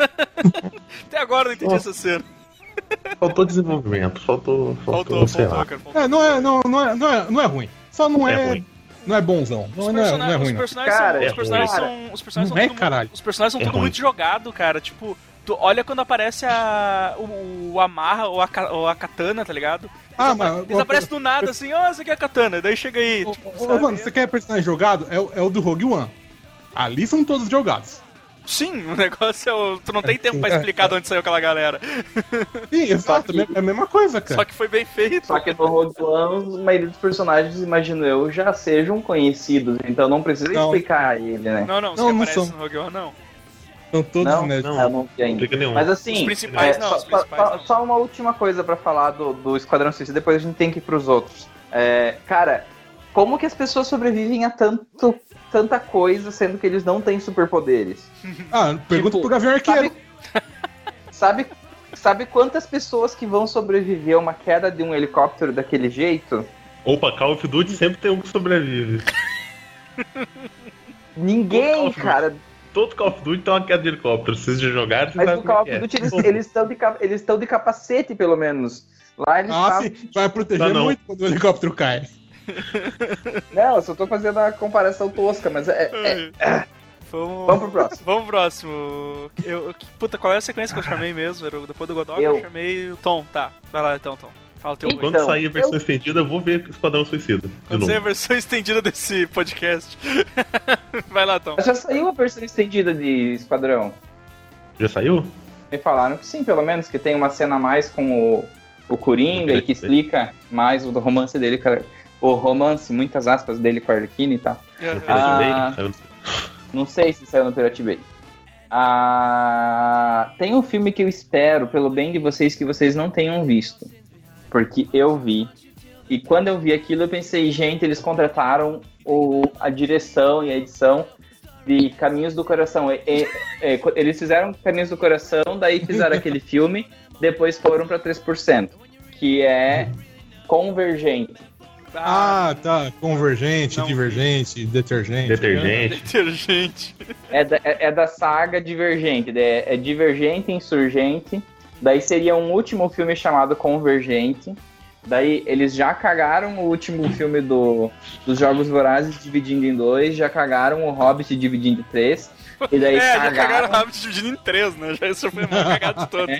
Até agora eu não entendi Nossa. essa cena. Faltou desenvolvimento, faltou. Faltou, Faltou, sei faltou, lá. cara. Faltou. É, não é, não, não é, não é, não é ruim. Só não É é, ruim. não é bonzão. Os, Não, não é, persona- não é os ruim, não. personagens Cara, são, é os personagens ruim. são, os personagens Não são é, tudo, caralho. os personagens são É tudo ruim. muito jogado, cara. Tipo, tu olha quando aparece a o, o Amarra ou a, Ka- ou a Katana, tá ligado? Ah, Desapa- mas- Desaparece do nada, assim, ó, essa aqui é a Katana. Daí chega aí, Ô, tipo, ô, sabe? mano, você quer personagem jogado? É, o- é o do Rogue One. Ali são todos jogados. Sim, o negócio é o... Tu não tem tempo pra É, explicar de onde saiu aquela galera. Sim, exato, que- é a mesma coisa, cara. Só que foi bem feito. Só que no Rogue One, a maioria dos personagens, imagino eu, já sejam conhecidos, então não precisa Não. explicar ele, né? Não, não, os Não, que não aparecem são. no Rogue One, não. São todos Não, né? não. Eu não vi ainda. Explica nenhum. Mas assim, Os principais é, não, só, os principais só- não. só uma última coisa pra falar do, do Esquadrão Suicida, depois a gente tem que ir pros outros. É, cara, como que as pessoas sobrevivem a tanto, tanta coisa, sendo que eles não têm superpoderes? Ah, pergunta Tipo, pro Gavião Arqueiro. Sabe, sabe, sabe quantas pessoas que vão sobreviver a uma queda de um helicóptero daquele jeito? Opa, Call of Duty sempre tem um que sobrevive. Ninguém, Ô, Call of cara. Todo Call of Duty tem uma queda de helicóptero. Se vocês já jogaram, vocês Mas sabem no como Call é of que é. Duty eles eles estão de, cap- eles estão de capacete, pelo menos. Lá eles Ah, estavam- sim, vai proteger Tá, não. muito quando o helicóptero cai. Não, eu só tô fazendo a comparação tosca, mas é. é- Vamos... Vamos pro próximo. Vamos pro próximo. Eu, eu- puta, qual é a sequência que eu chamei mesmo? Era o- depois do Godog eu, Eu. chamei o Tom. Tá, vai lá então, Tom. Fala teu Então, ruim. Quando sair a versão eu- estendida, eu vou ver Esquadrão Suicida. De Quando sair a novo. versão estendida desse podcast. Vai lá, Tom. Mas já saiu a versão estendida de Esquadrão. Já saiu? Me falaram que sim, pelo menos, que tem uma cena a mais com o, o Coringa e que explica mais o romance dele, com a- o romance, muitas aspas, dele com a Arlequina e tal. É, No é. Ah. Pirate Bay? Saiu no- Não sei se saiu no Pirate Bay. Ah, tem um filme que eu espero, pelo bem de vocês, que vocês não tenham visto. Porque eu vi. E quando eu vi aquilo, eu pensei, gente, eles contrataram o, a direção e a edição de Caminhos do Coração. E- e- e- eles fizeram Caminhos do Coração, daí fizeram aquele filme, depois foram para três por cento, que é Convergente. Ah, Ah, tá. Convergente, Não. divergente, detergente. Detergente. detergente. É da, é, é da saga Divergente, é, é Divergente, Insurgente, daí seria um último filme chamado Convergente, daí eles já cagaram o último filme do, dos Jogos Vorazes dividindo em dois, já cagaram o Hobbit dividindo em três, e daí É, já cagaram, cagaram o Hobbit dividido em três, né? Já isso foi a maior cagada de todos. É.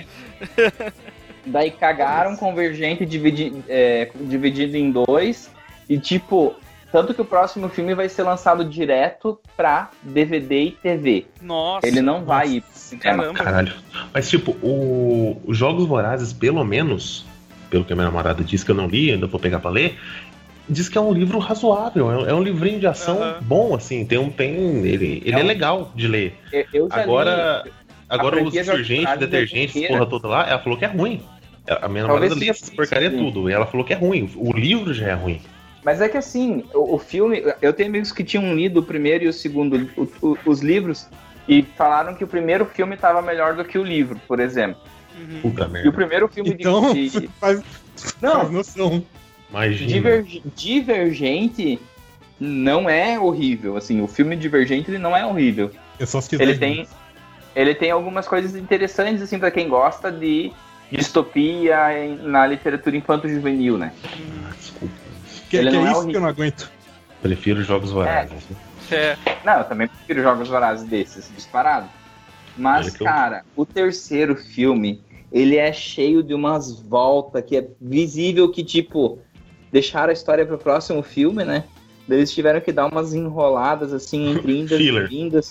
daí cagaram Convergente dividi, é, dividido em dois, e tipo, tanto que o próximo filme vai ser lançado direto pra D V D e T V. Nossa. Ele não vai ir pro cinema. Caramba. Caralho. Mas, tipo, o... os Jogos Vorazes, pelo menos, pelo que a minha namorada disse que eu não li, ainda vou pegar pra ler, diz que é um livro razoável, é um, é um livrinho de ação Aham. bom, assim, tem um... Tem, ele ele é, É um- legal de ler. Eu, eu já Agora, li, agora o franquia Jogos Surgente, Vorazes é Detergente, essa inteira. porra toda lá, ela falou que é ruim. A minha Talvez namorada lia seja essa porcaria isso, sim. tudo, e ela falou que é ruim. O livro já é ruim. Mas é que assim, o, o filme, eu tenho amigos que tinham lido o primeiro e o segundo, o- o- os livros, e falaram que o primeiro filme estava melhor do que o livro, por exemplo. Uhum. Puta E o merda. primeiro filme Então, de, de- faz, Não. faz noção. Imagina. Diverg- Divergente não é horrível, assim, o filme Divergente ele não é horrível. Eu só se quiser. Ele tem, ele tem algumas coisas interessantes, assim, para quem gosta de distopia em- na literatura infanto-juvenil, né? Ah, desculpa. Que, ele que não é é isso horrível. que eu não aguento. Prefiro Jogos Vorazes. É. Não, eu também prefiro jogos vorazes desses, disparado. Mas, Olha que eu- cara, o terceiro filme, ele é cheio de umas voltas que é visível que, tipo, deixaram a história pro próximo filme, né? Daí eles tiveram que dar umas enroladas, assim, entre indas Filler. e vindas.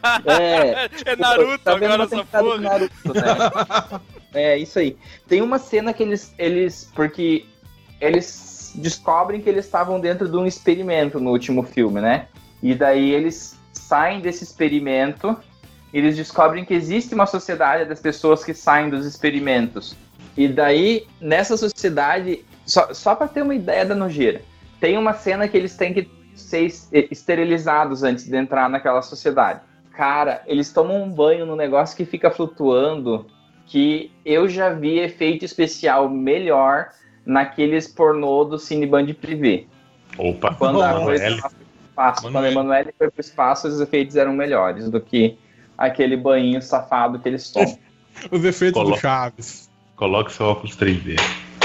É, É Naruto tá vendo agora uma essa temporada porra. de Naruto, né? É, isso aí. Tem uma cena que eles, eles porque eles descobrem que eles estavam dentro de um experimento no último filme, né? E daí eles saem desse experimento, eles descobrem que existe uma sociedade das pessoas que saem dos experimentos. E daí, nessa sociedade, só, só para ter uma ideia da nojeira, tem uma cena que eles têm que ser es- esterilizados antes de entrar naquela sociedade. Cara, eles tomam um banho num negócio que fica flutuando, que eu já vi efeito especial melhor naqueles pornô do Cine Band Privé. Opa, Quando a coisa Manoel. foi pro espaço, quando a Manoel. Emanuele foi pro espaço, os efeitos eram melhores do que aquele banho safado que eles tomam. Os efeitos Colo- do Chaves. Coloque seu óculos três D.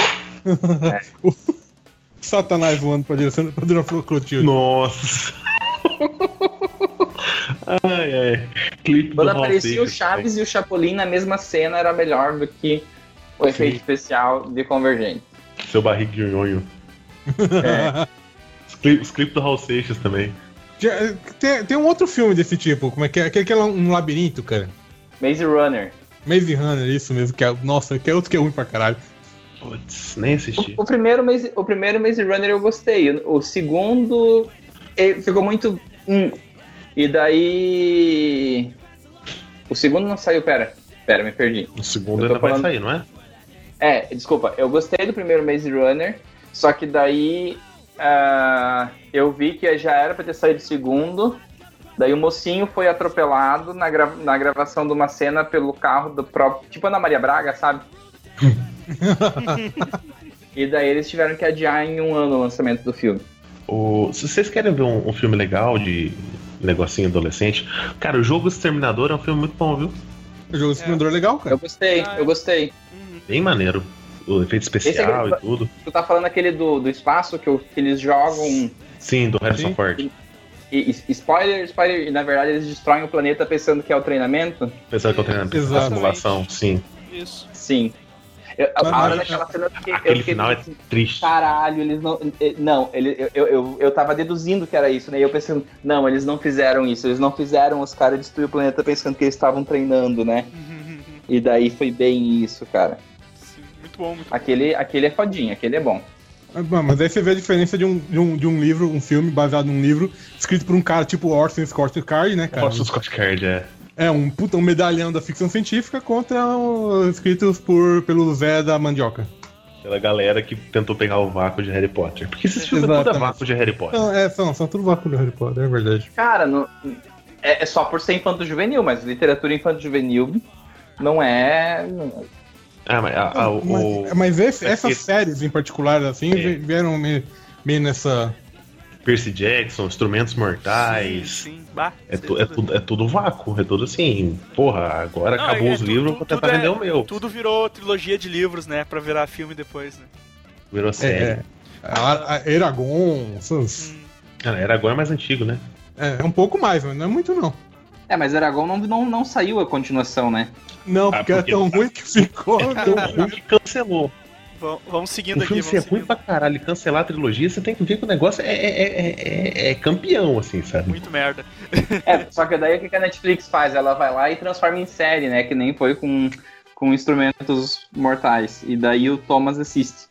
Satanás voando pra direção pra direção Clotilde. Nossa. Ai, ai. Clipe Quando do Hall aparecia o Seixas, Chaves e o Chapolin na mesma cena, era melhor do que o efeito especial de Convergente. velho. Seu barriguinho. É. Os clipes os clipes do Hall Seixas também. Já- Tem, tem um outro filme desse tipo, como é que é? Aquele que é um labirinto, cara. Maze Runner. Maze Runner, isso mesmo, que é, nossa, que é outro que é ruim pra caralho. Putz, nem assisti. O, o primeiro Maze, o primeiro Maze Runner eu gostei. O, o segundo ele ficou muito. Hum. E daí. O segundo não saiu, pera. Pera, me perdi. O segundo Eu tô ainda vai falando- sair, não é? É, desculpa, eu gostei do primeiro Maze Runner, só que daí ah, eu vi que já era pra ter saído o segundo, daí o mocinho foi atropelado na, gra- na gravação de uma cena pelo carro do próprio, tipo Ana Maria Braga, sabe? E daí eles tiveram que adiar em um ano o lançamento do filme. O- se vocês querem ver um, um filme legal de negocinho adolescente, cara, o Jogo Exterminador é um filme muito bom, viu? O jogo Exterminador é legal, cara. Eu gostei, Ah, eu gostei. Uhum. Bem maneiro. O efeito especial Esse é e tudo. Tu tá falando aquele do, do espaço que, o- que eles jogam. Sim, do Harrison Sim. Ford. E, e- spoiler, spoiler, e na verdade eles destroem o planeta pensando que é o treinamento? Pensando que eu tenho Exato. a simulação, sim. Isso. Sim. Eu, a Mas- hora mas- daquela cena eu fiquei, eu Aquele fiquei final é assim, triste. caralho, eles não. eh, Não, ele, eu, eu, eu tava deduzindo que era isso, né? E eu pensando, não, eles não fizeram isso, eles não fizeram os caras destruir o planeta pensando que eles estavam treinando, né? E daí foi bem isso, cara. Sim, muito bom, muito bom. Aquele, aquele é fodinho, aquele é bom. Ah, mas aí você vê a diferença de um, de, um, de um livro, um filme baseado num livro, escrito por um cara tipo Orson Scott Card, né, cara? Nossa, o Scott Card, é. É, um puta um medalhão da ficção científica contra o, escritos por, pelo Zé da Mandioca. Pela galera que tentou pegar o vácuo de Harry Potter. Porque esses filmes é tudo Exatamente. vácuo de Harry Potter. Não, é, são, são tudo vácuo do Harry Potter, é verdade. Cara, não, é, é só por ser infanto-juvenil, mas literatura infanto-juvenil não é. Ah, mas a- a- o, Mas, mas esse- mas essas esse- séries em particular, assim, É. vieram meio, meio nessa. Percy Jackson, Instrumentos Mortais. Sim, sim. Bah, É, sei tu- é, tudo, é tudo vácuo, é tudo assim. Porra, agora Não, acabou é- os tu- livros, tu- vou tentar tudo vender é- o meu. Tudo virou trilogia de livros, né? Pra virar filme depois, né? Virou série. É, a, a Eragon. Essas, Hum. Ah, era agora mais antigo, né? é, é um pouco mais, mas não é muito, não. É, mas Eragon não, não, não saiu a continuação, né? Não, Ah, porque, porque- era tão ruim que ficou. Tão ruim que cancelou. Vamos, vamos seguindo O aqui, filme vamos ser ruim seguindo. pra caralho e cancelar a trilogia, você tem que ver que o negócio é, é, é, é- é campeão, assim, sabe? Muito merda. É, só que daí o que a Netflix faz? Ela vai lá e transforma em série, né? Que nem foi com, com Instrumentos Mortais. E daí o Thomas assiste.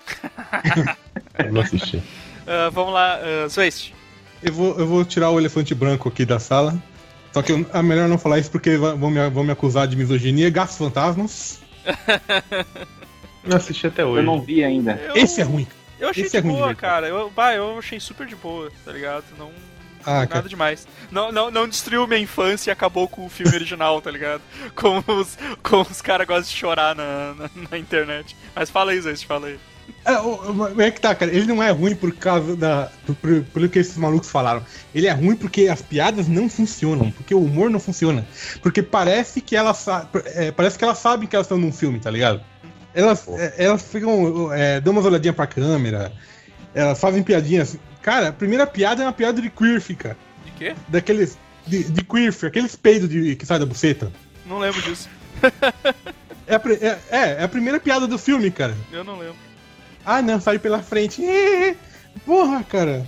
Eu não assisti. Ah, vamos lá, uh, Zwest. Eu vou, eu vou tirar o elefante branco aqui da sala. Só que eu, é melhor não falar isso porque va- vão me, vão me acusar de misoginia. Gatos Fantasmas. Não assisti até hoje. Eu não vi ainda. Eu, Esse é ruim. Eu achei esse de é ruim de boa, verdade. cara. Eu, bah, eu achei super de boa, tá ligado? Não. Ah, nada cara. demais. Não, não, não destruiu minha infância e acabou com o filme original, tá ligado? Como os, como os caras gostam de chorar na, na, na internet. Mas fala aí, Zwest, fala aí. É, o- o- é que tá, cara. Ele não é ruim por causa da. do- por- pelo que esses malucos falaram. Ele é ruim porque as piadas não funcionam. Porque o humor não funciona. Porque parece que elas sa- é, parece que elas sabem que elas estão num filme, tá ligado? Elas, é, elas ficam. É, dão umas olhadinhas pra câmera. Elas fazem piadinhas. Cara, a primeira piada é uma piada de queerf, cara. De quê? Daqueles. De, de queerf, aqueles peidos de, que sai da buceta. Não lembro disso. É a, pri- é, é, é a primeira piada do filme, cara. Eu não lembro. Ah, não, sai pela frente. É, porra, cara.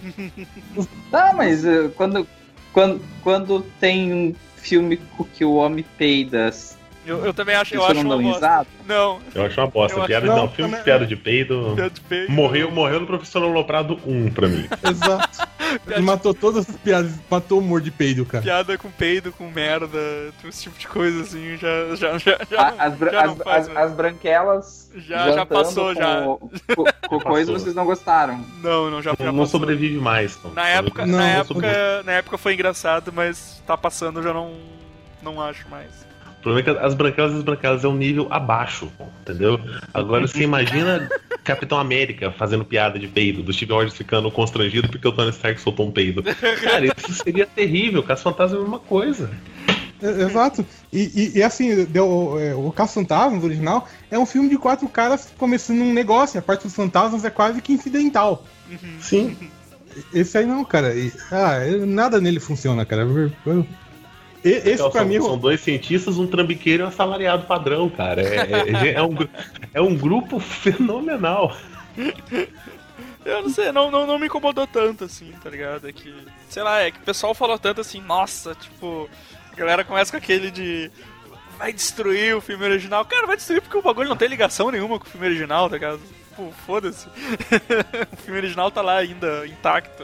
Tá, mas uh, quando, quando, quando tem um filme com que o homem peida, Eu, eu também acho, eu isso acho não dão uma bosta. risada? Não, Eu acho uma bosta. Eu Piada, acho- não, não, filme também- de piada de peido. piada de peito. Morreu, morreu no Professor Aloprado um pra mim. Exato. Ele matou todas as piadas, matou o humor de peido, cara. Piada com peido, com merda, esse tipo de coisa assim, já, já, já, já, A- não, As, bra- já não as, faz as, mais. as branquelas Já- já jantando passou, com, já. Com, com coisa passou. vocês não gostaram. Não, não, já, já Não, não passou. sobrevive mais. Não. Na época, Não, na, não época, na época foi engraçado, mas tá passando, eu já não, não acho mais. O problema é que as branquelas e as branquelas é um nível abaixo, entendeu? Agora você imagina Capitão América fazendo piada de peido, do Steve Rogers ficando constrangido porque o Tony Stark soltou um peido. Cara, isso seria terrível. Caso Fantasma é a mesma coisa. É, exato. E, e, e assim, deu, é, o Caça Fantasmas original é um filme de quatro caras começando um negócio. A parte dos fantasmas é quase que incidental. Sim. Esse aí não, cara. E, ah, nada nele funciona, cara. Eu- E- esse Então, pra são, mim. são dois cientistas, um trambiqueiro e um assalariado padrão, cara. É, é- é um, gru- é um grupo fenomenal. Eu não sei, não, não, não me incomodou tanto assim, tá ligado? É que, sei lá, é que o pessoal falou tanto assim, nossa, tipo, a galera começa com aquele de vai destruir o filme original. Cara, vai destruir porque o bagulho não tem ligação nenhuma com o filme original, tá ligado? Pô, foda-se. O filme original tá lá ainda intacto.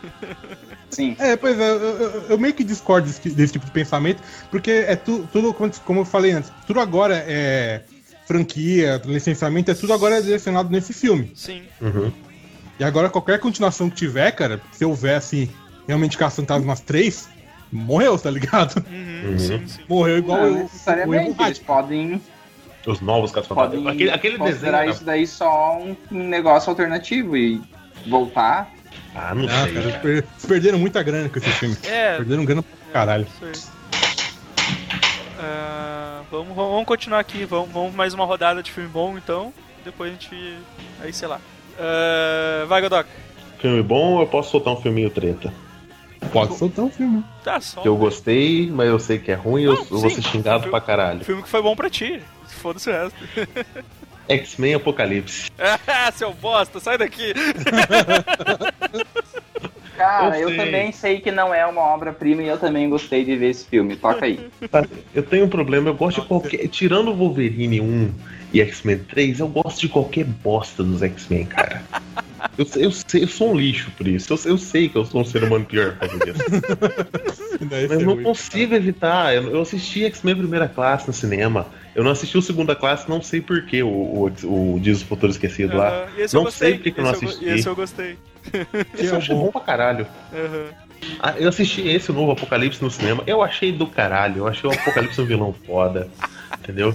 Sim. É, pois é, eu, eu- eu meio que discordo desse, desse tipo de pensamento, porque é tu- tudo, como- como eu falei antes, tudo agora é franquia, licenciamento, é tudo agora direcionado nesse filme. Sim. Uhum. E agora qualquer continuação que tiver, cara, se houver, assim, realmente Caça Fantasmas três, morreu, tá ligado? Uhum, Uhum. sim, sim. Morreu igual Não eu, o necessariamente, Evo eles podem, Os novos Casos podem Fantasmas. Aquele, aquele desenho. considerar era- isso daí só um, um negócio alternativo e voltar. Ah, não Ah, sei. cara, eles per- eles perderam muita grana com esse filme. É, Perderam grana pra caralho. isso aí. Ah, vamos, vamos continuar aqui, vamos, vamos mais uma rodada de filme bom então. Depois a gente. Aí sei lá. Ah, vai, Godok. Filme bom ou eu posso soltar um filminho treta? Pode soltar um filme. Tá só. Que eu gostei, mas eu sei que é ruim e eu, Não, eu vou sim. ser xingado Filme- pra caralho. Filme que foi bom pra ti. foda-se o resto. X-Men Apocalipse. Ah, seu bosta, sai daqui. Cara, Eu eu, sei. também sei que não é uma obra-prima e eu também gostei de ver esse filme. Toca aí. Sabe, eu tenho um problema, eu gosto de qualquer. Tirando o Wolverine um e X-Men três, eu gosto de qualquer bosta dos X-Men, cara. Eu, eu, sei, eu sou um lixo por isso. Eu, eu sei que eu sou um ser humano pior por causa disso. Daí Mas você eu não ruim. consigo evitar. Eu, eu assisti X-Men Primeira Classe no cinema. Eu não assisti o Segunda Classe, não sei porquê, o, o, o Dias do Futuro Esquecido lá. Aham, e esse eu Não gostei, sei porque que eu não esse assisti. Esse eu gostei. Esse eu achei bom pra caralho. Aham. Ah, eu assisti esse, o novo Apocalipse, no cinema. Eu achei do caralho. Eu achei o Apocalipse um vilão foda. Entendeu?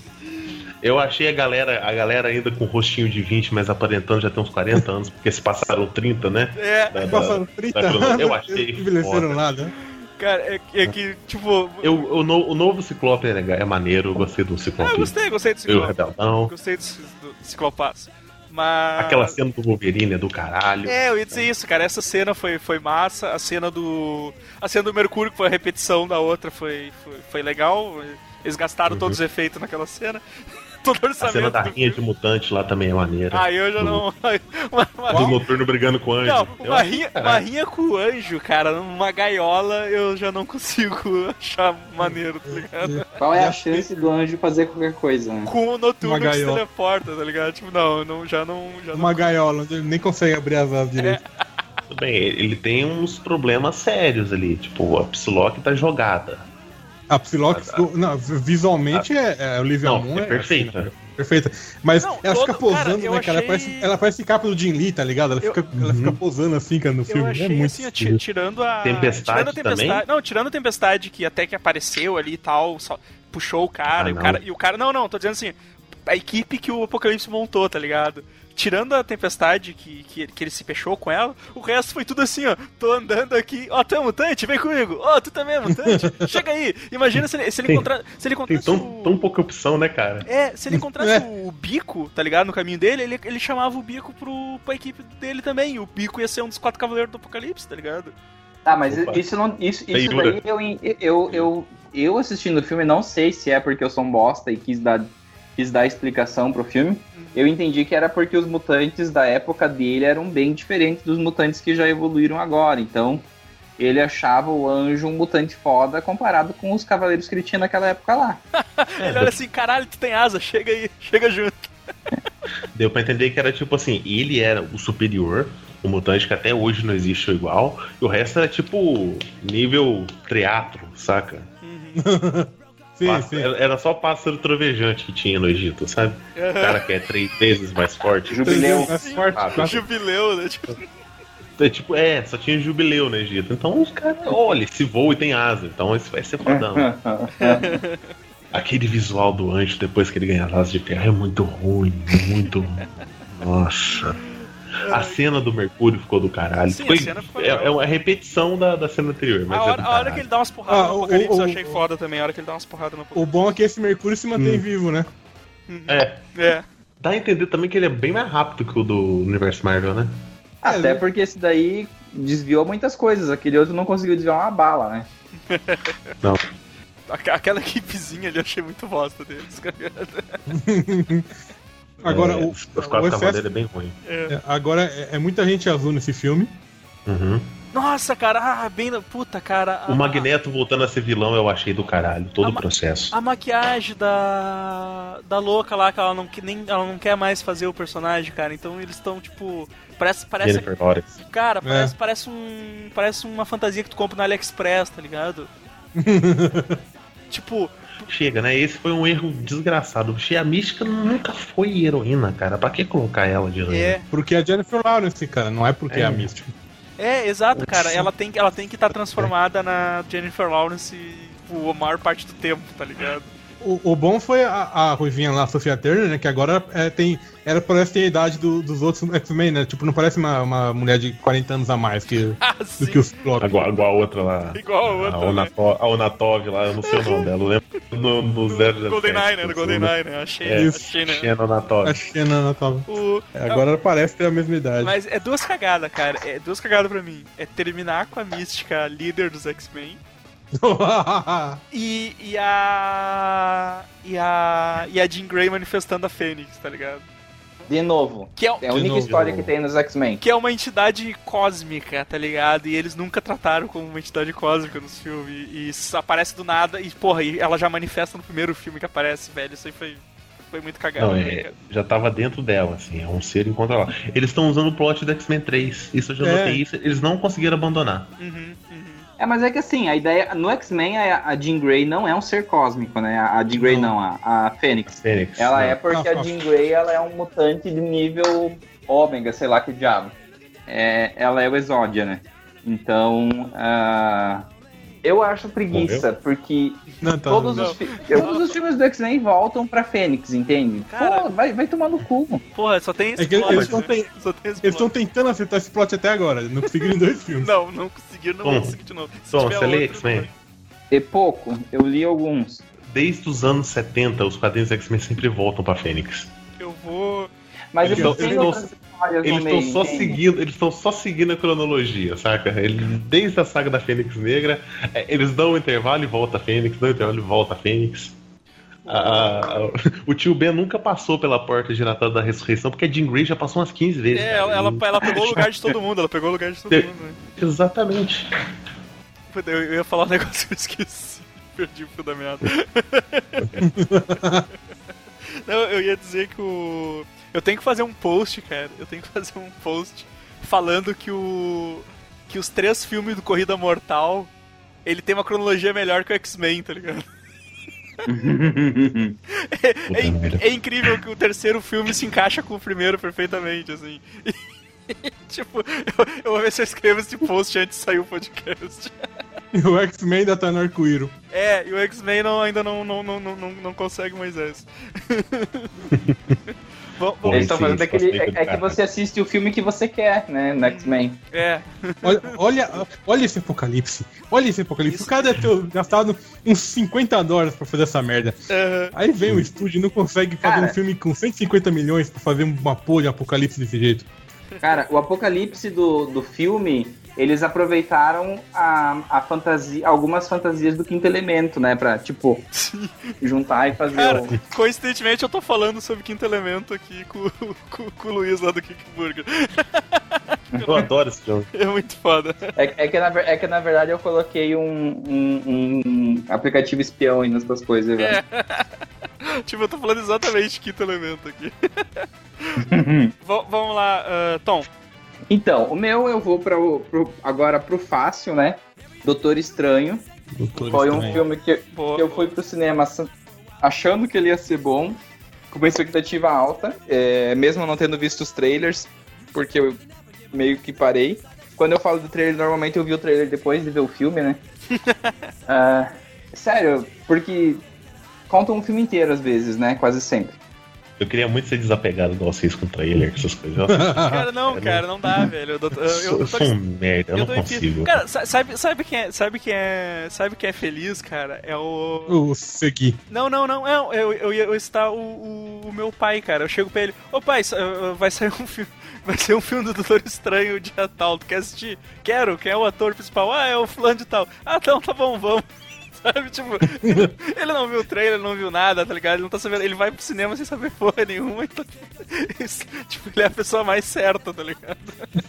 Eu achei a galera, a galera ainda com rostinho de vinte, mas aparentando já tem uns quarenta anos, porque se passaram trinta, né? É, Da- da- Passaram trinta da crono- anos, eu achei eles envelheceram foda. nada. cara, é, é que, tipo... Eu, o, no- o novo Ciclope é, legal, é maneiro, eu gostei do Ah, Ciclope. eu gostei, gostei do Eu, Ciclope. Rebeldão. Gostei do, do Ciclopaço. Mas... Aquela cena do Wolverine é do caralho. É, eu ia dizer isso, cara. Essa cena foi, foi massa. A cena do. A cena do Mercúrio, que foi a repetição da outra, foi, foi, foi legal. Eles gastaram Uhum. todos os efeitos naquela cena. Todo o A orçamento. cena da do rinha filme. de mutante lá também é maneira. Ah, eu já Do- não. Uma, uma- Do Noturno brigando com o anjo. Não, Eu uma achei rinha, do uma caralho. rinha com o anjo, cara, numa gaiola, eu já não consigo achar maneiro, tá ligado? Qual é a chance do anjo fazer qualquer coisa, né? Com o noturno Uma que se gaiola. teleporta, tá ligado? Tipo, não, não já não. Já Uma não... gaiola, onde ele nem consegue abrir as asas direito. Tudo bem, ele tem uns problemas sérios ali. Tipo, a Psylocke tá jogada. A Psylocke, Ah, tá. ficou- não, visualmente é, é Olivia Não, Munn é perfeita. assim, né? Perfeita. Mas Não, ela todo- fica posando, cara, eu né, cara? Ela, achei- parece, ela parece capa do Jim Lee, tá ligado? Ela, Eu- fica, ela fica posando assim, cara, no Eu filme. achei é muito assim, ó, ti- esquisito. tirando a. Tempestade tirando a tempestade. também? Não, tirando a tempestade que até que apareceu ali e tal, só puxou o cara, Ah, e o não. cara. E o cara. Não, não, tô dizendo assim, a equipe que o Apocalipse montou, tá ligado? Tirando a tempestade que, que, que ele se fechou com ela, o resto foi tudo assim, ó. Tô andando aqui, ó, tu é mutante, vem comigo. Ó, tu também é mutante, chega aí. Imagina se ele, se ele Tem- encontrar. Se ele Tem encontrasse tão, o... tão pouca opção, né, cara? É, se ele encontrasse É. o Bico, tá ligado, no caminho dele, ele, ele chamava o Bico pro, pra equipe dele também. E o Bico ia ser um dos quatro cavaleiros do Apocalipse, tá ligado? Tá, mas Opa. isso não. Isso, isso Feiura. daí eu, eu, eu, eu assistindo o filme, não sei se é porque eu sou um bosta e quis dar, quis dar explicação pro filme. Eu entendi que era porque os mutantes da época dele eram bem diferentes dos mutantes que já evoluíram agora. Então, ele achava o anjo um mutante foda comparado com os cavaleiros que ele tinha naquela época lá. Ele olha assim, caralho, tu tem asa, chega aí, chega junto. Deu pra entender que era tipo assim, ele era o superior, o mutante que até hoje não existe igual, e o resto era tipo nível teatro, saca? Sim, Pássaro- sim. Era, era só pássaro trovejante que tinha no Egito, sabe? O cara que é três vezes mais forte. Jubileu. Mais forte, Ah, quase- Jubileu, né? Tipo, É, tipo, é, só tinha jubileu no Egito. Então os caras, olha, esse voa e tem asa, então esse vai ser fodão. Aquele visual do anjo depois que ele ganha as asas de ferro é muito ruim, muito ruim. Nossa. A cena do Mercúrio ficou do caralho. Sim, Ficou- a cena ficou é, legal. é uma repetição da, da cena anterior, mas a é do hora, a hora caralho. que ele dá umas porradas Ah, no o- Apocalipse o- eu achei o- foda também. A hora que ele dá umas porradas no O Apocalipse. bom é que esse Mercúrio se mantém vivo, né? É, É. dá a entender também que ele é bem mais rápido que o do Universo Marvel, né? Até porque esse daí desviou muitas coisas. Aquele outro não conseguiu desviar uma bala, né? Não. Aqu- Aquela equipezinha ali eu achei muito bosta deles, cara. Agora, É, o, os o quatro excesso- cavaleiros é bem ruim. É. é, agora é, é muita gente azul nesse filme. Uhum. Nossa, cara, ah, bem. na- Puta, cara. a- O Magneto voltando a ser vilão eu achei do caralho, todo A o ma- processo. A maquiagem da. Da louca lá, que ela não, que nem, ela não quer mais fazer o personagem, cara. Então eles estão, tipo. Parece. parece Jennifer Lawrence. Cara, É. parece, parece um. Parece uma fantasia que tu compra no AliExpress, tá ligado? Tipo. Chega, né? Esse foi um erro desgraçado. A Mística nunca foi heroína, cara. Pra que colocar ela de heroína? É. Porque é a Jennifer Lawrence, cara, não é porque é, É. a Mística. É, exato, cara. Ela tem, ela tem que estar transformada na Jennifer Lawrence tipo, a maior parte do tempo, tá ligado? O, o bom foi a, a Ruivinha lá, a Sophia Turner, né? Que agora é, tem. Ela parece ter a idade do- dos outros X-Men, né? Tipo, não parece uma, uma mulher de quarenta anos a mais que, Ah, do sim. que os Ciclope. Igual, igual a outra lá. Igual a outra, A, né? Onato, a Onatov lá, eu não sei o nome dela. Eu lembro no, no zero zero Golden sete, Nine, né? Do Golden Nine, né? Achei, É, achei, né? Shannon Onatov. A Xena tava. O... É, agora ela parece ter a mesma idade. Mas é duas cagadas, cara. É duas cagadas pra mim. É terminar com a Mística líder dos X-Men. E, e a. E a. E a Jean Grey manifestando a Fênix, tá ligado? De novo. Que é, É a única novo, história de que tem nos X-Men. que é uma entidade cósmica, tá ligado? E eles nunca trataram como uma entidade cósmica nos filmes. E isso aparece do nada. E, porra, e ela já manifesta no primeiro filme que aparece, velho. Isso aí foi, foi muito cagado. Não, né, é, cara? já tava dentro dela, assim, é um ser incontrolável. Eles estão usando o plot do X-Men três. Isso eu já É. notei isso, eles não conseguiram abandonar. Uhum, uhum. É, mas é que assim, a ideia. No X-Men, a, a Jean Grey não é um ser cósmico, né? A, a Jean Grey não, a, a Fênix. Fênix. Ela né? é porque Ah, a Jean Grey ela é um mutante de nível ômega, sei lá que diabo. É, ela é o Exódia, né? Então, ah, eu acho preguiça, porque Não, tá, todos, não. os fi- todos os filmes do X-Men voltam pra Fênix, entende? Cara- Pô, vai, vai tomar no cu. Porra, só tem esse É que plot, eles não né? têm- Só tem esse Eles estão plot. tentando acertar esse plot até agora. Não conseguiram em dois filmes. Não, não conseguiram, não Tom, vou conseguir de novo. Se Tom, tiver você lê outro, X-Men? E pouco, eu li alguns. Desde os anos setenta, os quadrinhos do X-Men sempre voltam pra Fênix. eu vou. Mas Eles eles tão- têm eles outras histórias Eles no estão meio, só entende? seguindo, eles estão só seguindo a cronologia, saca? Ele, desde a saga da Fênix Negra, é, eles dão um intervalo e volta a Fênix, dão um intervalo e volta a Fênix. A- a- o tio Ben nunca passou pela porta giratória da ressurreição, porque a Jean Grey já passou umas quinze vezes. É, cara. ela, ela, ela pegou o lugar de todo mundo, ela pegou o lugar de todo É. mundo, né? Exatamente. Puta, Eu, eu ia falar um negócio que eu esqueci. Perdi o fio da meada. Não, eu ia dizer que o. Eu tenho que fazer um post, cara. Eu tenho que fazer um post falando que o. Que os três filmes do Corrida Mortal. Ele tem uma cronologia melhor que o X-Men, tá ligado? É, Puta é, merda. é incrível que o terceiro filme se encaixa com o primeiro perfeitamente, assim. Tipo, eu, eu vou ver se eu escrevo esse post antes de sair o podcast. E o X-Men ainda tá no arco-íro. É, e o X-Men não, ainda não, não, não, não, não, não consegue mais essa. Bom, bom, Eles estão Sim, fazendo sim, aquele. sim, É, é que cara. você assiste o filme que você quer, né? No X-Men. é. Olha, olha, olha esse apocalipse. Olha esse apocalipse. Isso. O cara deve ter gastado uns cinquenta dólares pra fazer essa merda. Aham. Aí vem o estúdio e não consegue fazer Cara. um filme com cento e cinquenta milhões pra fazer uma porra de apocalipse desse jeito. Cara, o apocalipse do, do filme, eles aproveitaram a, a fantasia, algumas fantasias do Quinto Elemento, né? Pra, tipo, juntar e fazer Cara, o... coincidentemente eu tô falando sobre Quinto Elemento aqui com, com, com o Luiz lá do Kickburger. Eu adoro esse filme. É muito foda. É, é, que na, ver- é que na verdade eu coloquei um, um, um aplicativo espião aí nas tuas coisas, velho. É. Tipo, eu tô falando exatamente de Quinto Elemento aqui. V- vamos lá, ah, Tom. Então, o meu eu vou pra, o- pro, agora pro fácil, né? Doutor Estranho. Doutor Foi um Estranho. filme que, Boa. que eu fui pro cinema sa- achando que ele ia ser bom, com uma expectativa alta, é, mesmo não tendo visto os trailers, porque eu meio que parei. Quando eu falo do trailer, normalmente eu vi o trailer depois de ver o filme, né? Ah, sério, porque conta um filme inteiro às vezes, né? Quase sempre. Eu queria muito ser desapegado igual vocês com trailer, com essas coisas. Eu, assisto, Cara, não, Eu cara, não dá, velho. Eu, eu, eu, sou, eu, eu sou um merda, eu, eu não tô em fi- consigo. Cara, sa- sabe, sabe quem é, sabe quem é, sabe quem é feliz, cara? É o O Segui. Não, não, não, não. Eu, eu ia eu estar o, o, o meu pai, cara. Eu chego pra ele, ô pai, sa- uh, vai sair um filme. Vai ser um filme do Doutor Estranho dia tal. Tu quer assistir? Quero, quem é o ator principal? Ah, é o fulano de tal. Ah, então tá bom, vamos. Sabe, tipo, ele, ele não viu o trailer, ele não viu nada, tá ligado? Ele não tá sabendo, ele vai pro cinema sem saber porra nenhuma, então, tipo, isso- tipo, ele é a pessoa mais certa, tá ligado?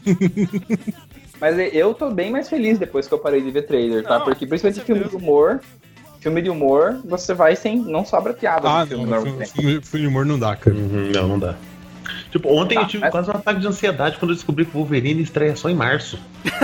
Mas eu tô bem mais feliz depois que eu parei de ver trailer, tá? Não, Porque principalmente com filme de certeza. humor, filme de humor, você vai sem. Não sobra piada Ah, no filme, não. normalmente. Filme, filme de humor não dá, cara. Uhum, não, não dá. Tipo, ontem Tá, eu tive mas- quase um ataque de ansiedade quando eu descobri que o Wolverine estreia só em março.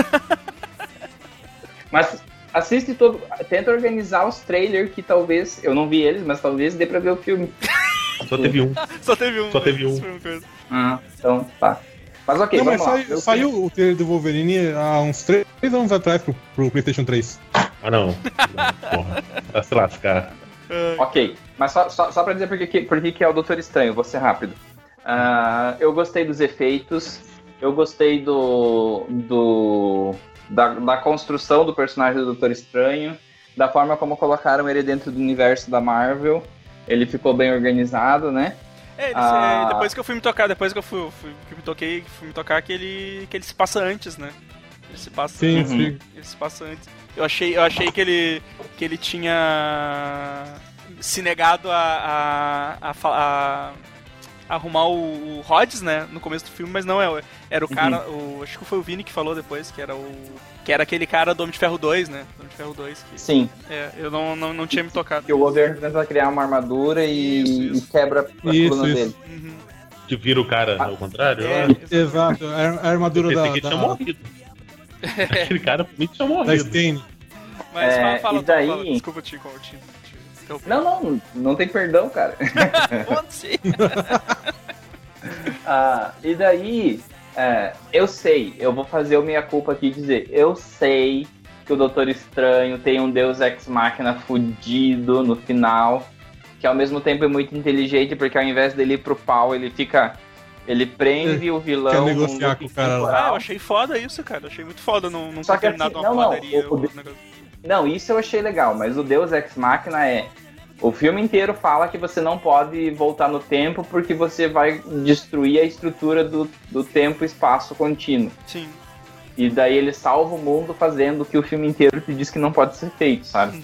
Mas assiste todo. Tenta organizar os trailers que talvez. Eu não vi eles, mas talvez dê pra ver o filme. Só teve um. Só teve um. Só teve um. isso foi uma coisa. Ah, então tá. Mas ok, Não, mas vamos lá. saiu, Eu- saiu o trailer do Wolverine há uns três anos atrás pro, pro PlayStation três. Ah, não. Não, porra. Vai se lascar. Ai, Ok, mas só, só, só pra dizer por que, que- por que que é o Doutor Estranho, vou ser rápido. Ah, eu gostei dos efeitos, eu gostei do, do da, da construção do personagem do Doutor Estranho, da forma como colocaram ele dentro do universo da Marvel. Ele ficou bem organizado, né? É, ele, Ah. é, depois que eu fui me tocar, depois que eu fui, fui, que me toquei, fui me tocar que ele, que ele se passa antes, né? Ele se passa, Sim, uhum. sim. Ele se passa antes. Eu achei, eu achei que ele que ele tinha se negado a, a, a, a, a arrumar o, o Rhodes, né, no começo do filme, mas não é, era o cara, uhum. o, acho que foi o Vini que falou depois que era o que era aquele cara do Homem de Ferro dois, né? Homem de Ferro dois. Que, Sim. É, eu não, não, não tinha me tocado. Que o governo tenta criar uma armadura e, isso, isso. e quebra a isso, coluna isso. dele. Uhum. Que vira o cara ao contrário? É, né? Exato, a, a armadura Eu da, pensei que da, tinha morrido. Aquele cara pra mim tinha da morrido. Stain. Mas É, fala, fala, e daí- fala, desculpa te, te, te, te Não, não, não tem perdão, cara. sim. Ah, e daí, é, eu sei, eu vou fazer o meia-culpa aqui e dizer, eu sei que o Doutor Estranho tem um Deus Ex Machina fudido no final, que ao mesmo tempo é muito inteligente, porque ao invés dele ir pro pau, ele fica... Ele prende o vilão... Quer num negociar loop com o cara lá. temporal. Ah, eu achei foda isso, cara. Eu achei muito foda não, não Só ter que terminado assim, uma não, não, padaria. o- o- ou um negócio. Não, isso eu achei legal, mas o Deus Ex Machina é... O filme inteiro fala que você não pode voltar no tempo porque você vai destruir a estrutura do, do tempo e espaço contínuo. Sim. E daí ele salva o mundo fazendo o que o filme inteiro te diz que não pode ser feito, sabe?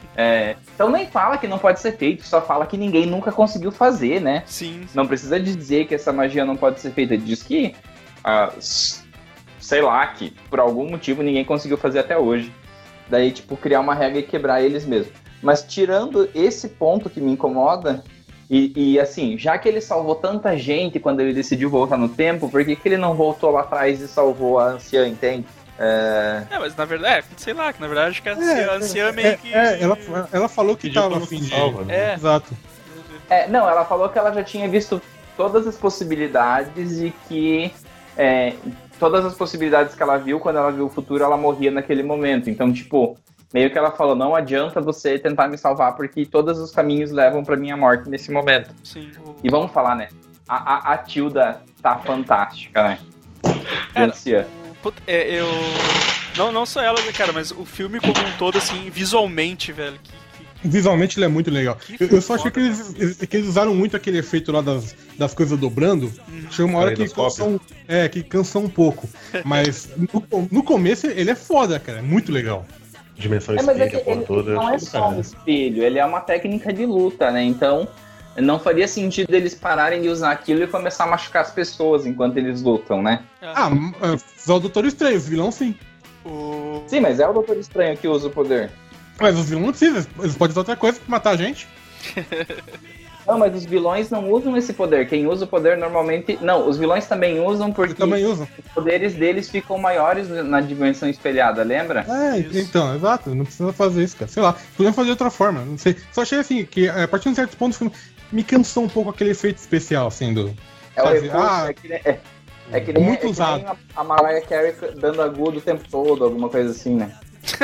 É, então nem fala que não pode ser feito, só fala que ninguém nunca conseguiu fazer, né? Sim. Não precisa dizer que essa magia não pode ser feita. Ele diz que, ah, s- sei lá, que por algum motivo ninguém conseguiu fazer até hoje. Daí, tipo, criar uma regra e quebrar eles mesmos. Mas tirando esse ponto que me incomoda, e, e assim, já que ele salvou tanta gente quando ele decidiu voltar no tempo, por que, que ele não voltou lá atrás e salvou a anciã, entende? É... É, mas na verdade, é, sei lá, que na verdade acho que a anciã, a anciã meio É, que. é, ela, ela falou que Pediu tava pra afim não de... salva, né? É. Exato. É, não, ela falou que ela já tinha visto todas as possibilidades e que é, todas as possibilidades que ela viu, quando ela viu o futuro, ela morria naquele momento. Então, tipo, meio que ela falou, não adianta você tentar me salvar, porque todos os caminhos levam pra minha morte nesse momento. Sim. O... E vamos falar, né? A, a, a Tilda tá fantástica, né? Cara, Anciã. o- puta, é, eu. Não, não só ela, né, cara, mas o filme como um todo, assim, visualmente, velho. Que, que... Visualmente ele é muito legal. Que Eu, eu só achei foda, que eles, que eles usaram muito aquele efeito lá das, das coisas dobrando. Chega uma hora que Caleidoscópio. cansa, um, é, que cansa um pouco. Mas no, no começo ele é foda, cara. É muito legal. Dimensão É, mas é espelho, que a porra ele toda. não é acho do só um caralho. espelho, ele é uma técnica de luta, né? Então, não faria sentido eles pararem de usar aquilo e começar a machucar as pessoas enquanto eles lutam, né? Ah, é, só o Doutor Estranho, os vilões sim. O... Sim, mas é o Doutor Estranho que usa o poder. Mas os vilões não precisam, eles podem usar outra coisa pra matar a gente. Não, mas os vilões não usam esse poder. Quem usa o poder normalmente... Não, os vilões também usam porque Eles também usam. os poderes deles ficam maiores na dimensão espelhada, lembra? É, Isso. então, exato, não precisa fazer isso, cara. Sei lá, podemos fazer de outra forma, não sei. Só achei assim, que a partir de um certo ponto me cansou um pouco aquele efeito especial, assim, do... É o Sabe? recurso, Ah, é que nem, é, é que nem, muito é que nem usado. a, a Mariah Carey dando agudo o tempo todo, alguma coisa assim, né?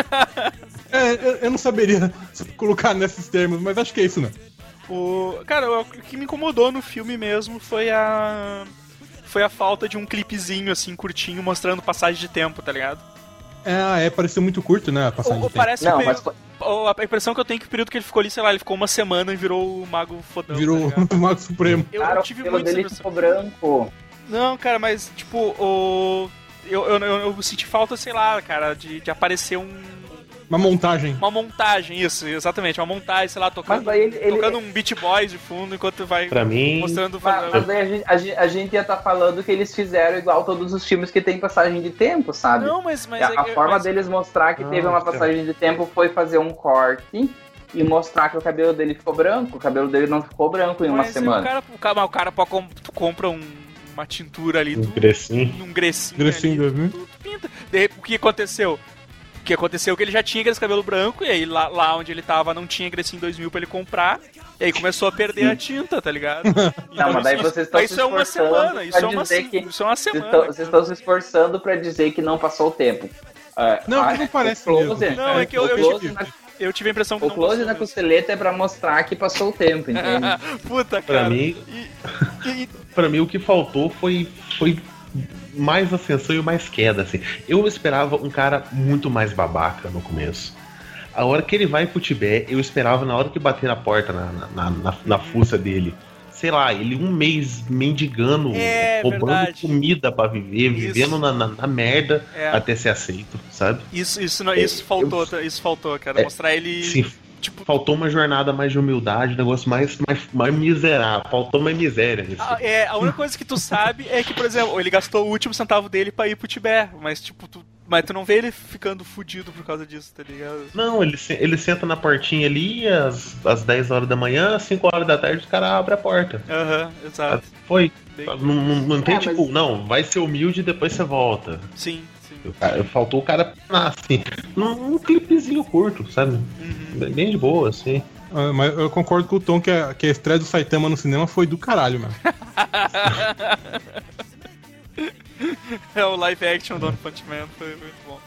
É, eu, eu não saberia colocar nesses termos, mas acho que é isso, né? O... Cara, o que me incomodou no filme mesmo foi a. Foi a falta de um clipezinho, assim, curtinho, mostrando passagem de tempo, tá ligado? É, é, pareceu muito curto, né, a passagem Ou, ou de tempo. parece Não, que o mas período- ou a impressão que eu tenho é que o período que ele ficou ali, sei lá, ele ficou uma semana e virou o Mago Fodão. Virou tá ligado? o Mago Supremo. Eu, cara, eu o tive cabelo muito essa dele impressão. ficou branco. Não, cara, mas, tipo, o. Eu, eu, eu, eu senti falta, sei lá, cara, de, de aparecer um. Uma montagem. Uma montagem, isso, exatamente, uma montagem, sei lá, tocando, Mas daí ele- ele- tocando um Beat Boys de fundo enquanto vai Pra mim, mostrando. Mas, mas daí a gente, a, gente, a gente ia estar falando que eles fizeram igual todos os filmes que tem passagem de tempo, sabe? Não, mas. mas a a é- forma mas- deles mostrar que Ah, teve uma certo. passagem de tempo foi fazer um corte e mostrar que o cabelo dele ficou branco. O cabelo dele não ficou branco em uma mas semana. O cara, o cara, o cara pode comp- tu compra um, uma tintura ali, um tu, grecinho. um grecinho, Grecinho, ali, né? tu, tu pinta. Daí, o que aconteceu? O que aconteceu é que ele já tinha aqueles cabelo branco, e aí lá, lá onde ele tava não tinha Grecinho dois mil pra ele comprar, e aí começou a perder a tinta, tá ligado? Então, mas daí isso, vocês estão isso se é uma esforçando semana, isso é pra uma, dizer se- que isso é uma Vocês semana. estão- Vocês estão se esforçando pra dizer que não passou o tempo. Ah, Não, ah, que não parece o close, mesmo. Não, é que eu- o eu close tive- na, Eu tive a impressão que o não close passou na mesmo. costeleta é pra mostrar que passou o tempo, entende? Puta, Pra cara. mim- E- e- Pra mim, o que faltou foi, foi mais ascensão e mais queda, assim. Eu esperava um cara muito mais babaca no começo. A hora que ele vai pro Tibete, eu esperava na hora que bater na porta, na, na, na, na fuça dele, sei lá, ele um mês mendigando, É, roubando verdade. comida pra viver, Isso. vivendo na, na, na merda É. até ser aceito, sabe? Isso, isso, não- isso faltou, tá? Isso faltou, cara. É, Mostrar ele. Sim, Tipo, faltou uma jornada mais de humildade, um negócio mais, mais, mais miserável, faltou mais miséria nisso. a, é, a única coisa que tu sabe é que, por exemplo, ele gastou o último centavo dele pra ir pro Tibete, mas tipo, tu, mas tu não vê ele ficando fudido por causa disso, tá ligado? Não, ele, se- ele senta na portinha ali às, às dez horas da manhã, às cinco horas da tarde, os caras abrem a porta. Aham, exato. Foi. Bem- Não, não, não tem É, tipo, mas- não, vai ser humilde e depois você volta. Sim, sim. O cara- faltou o cara assim, num, num clipezinho curto, sabe? Uhum. Bem- Bem de boa, assim. Ah, mas eu concordo com o Tom que a, que a estreia do Saitama no cinema foi do caralho, mano. É o live action do One Punch Man, foi muito bom.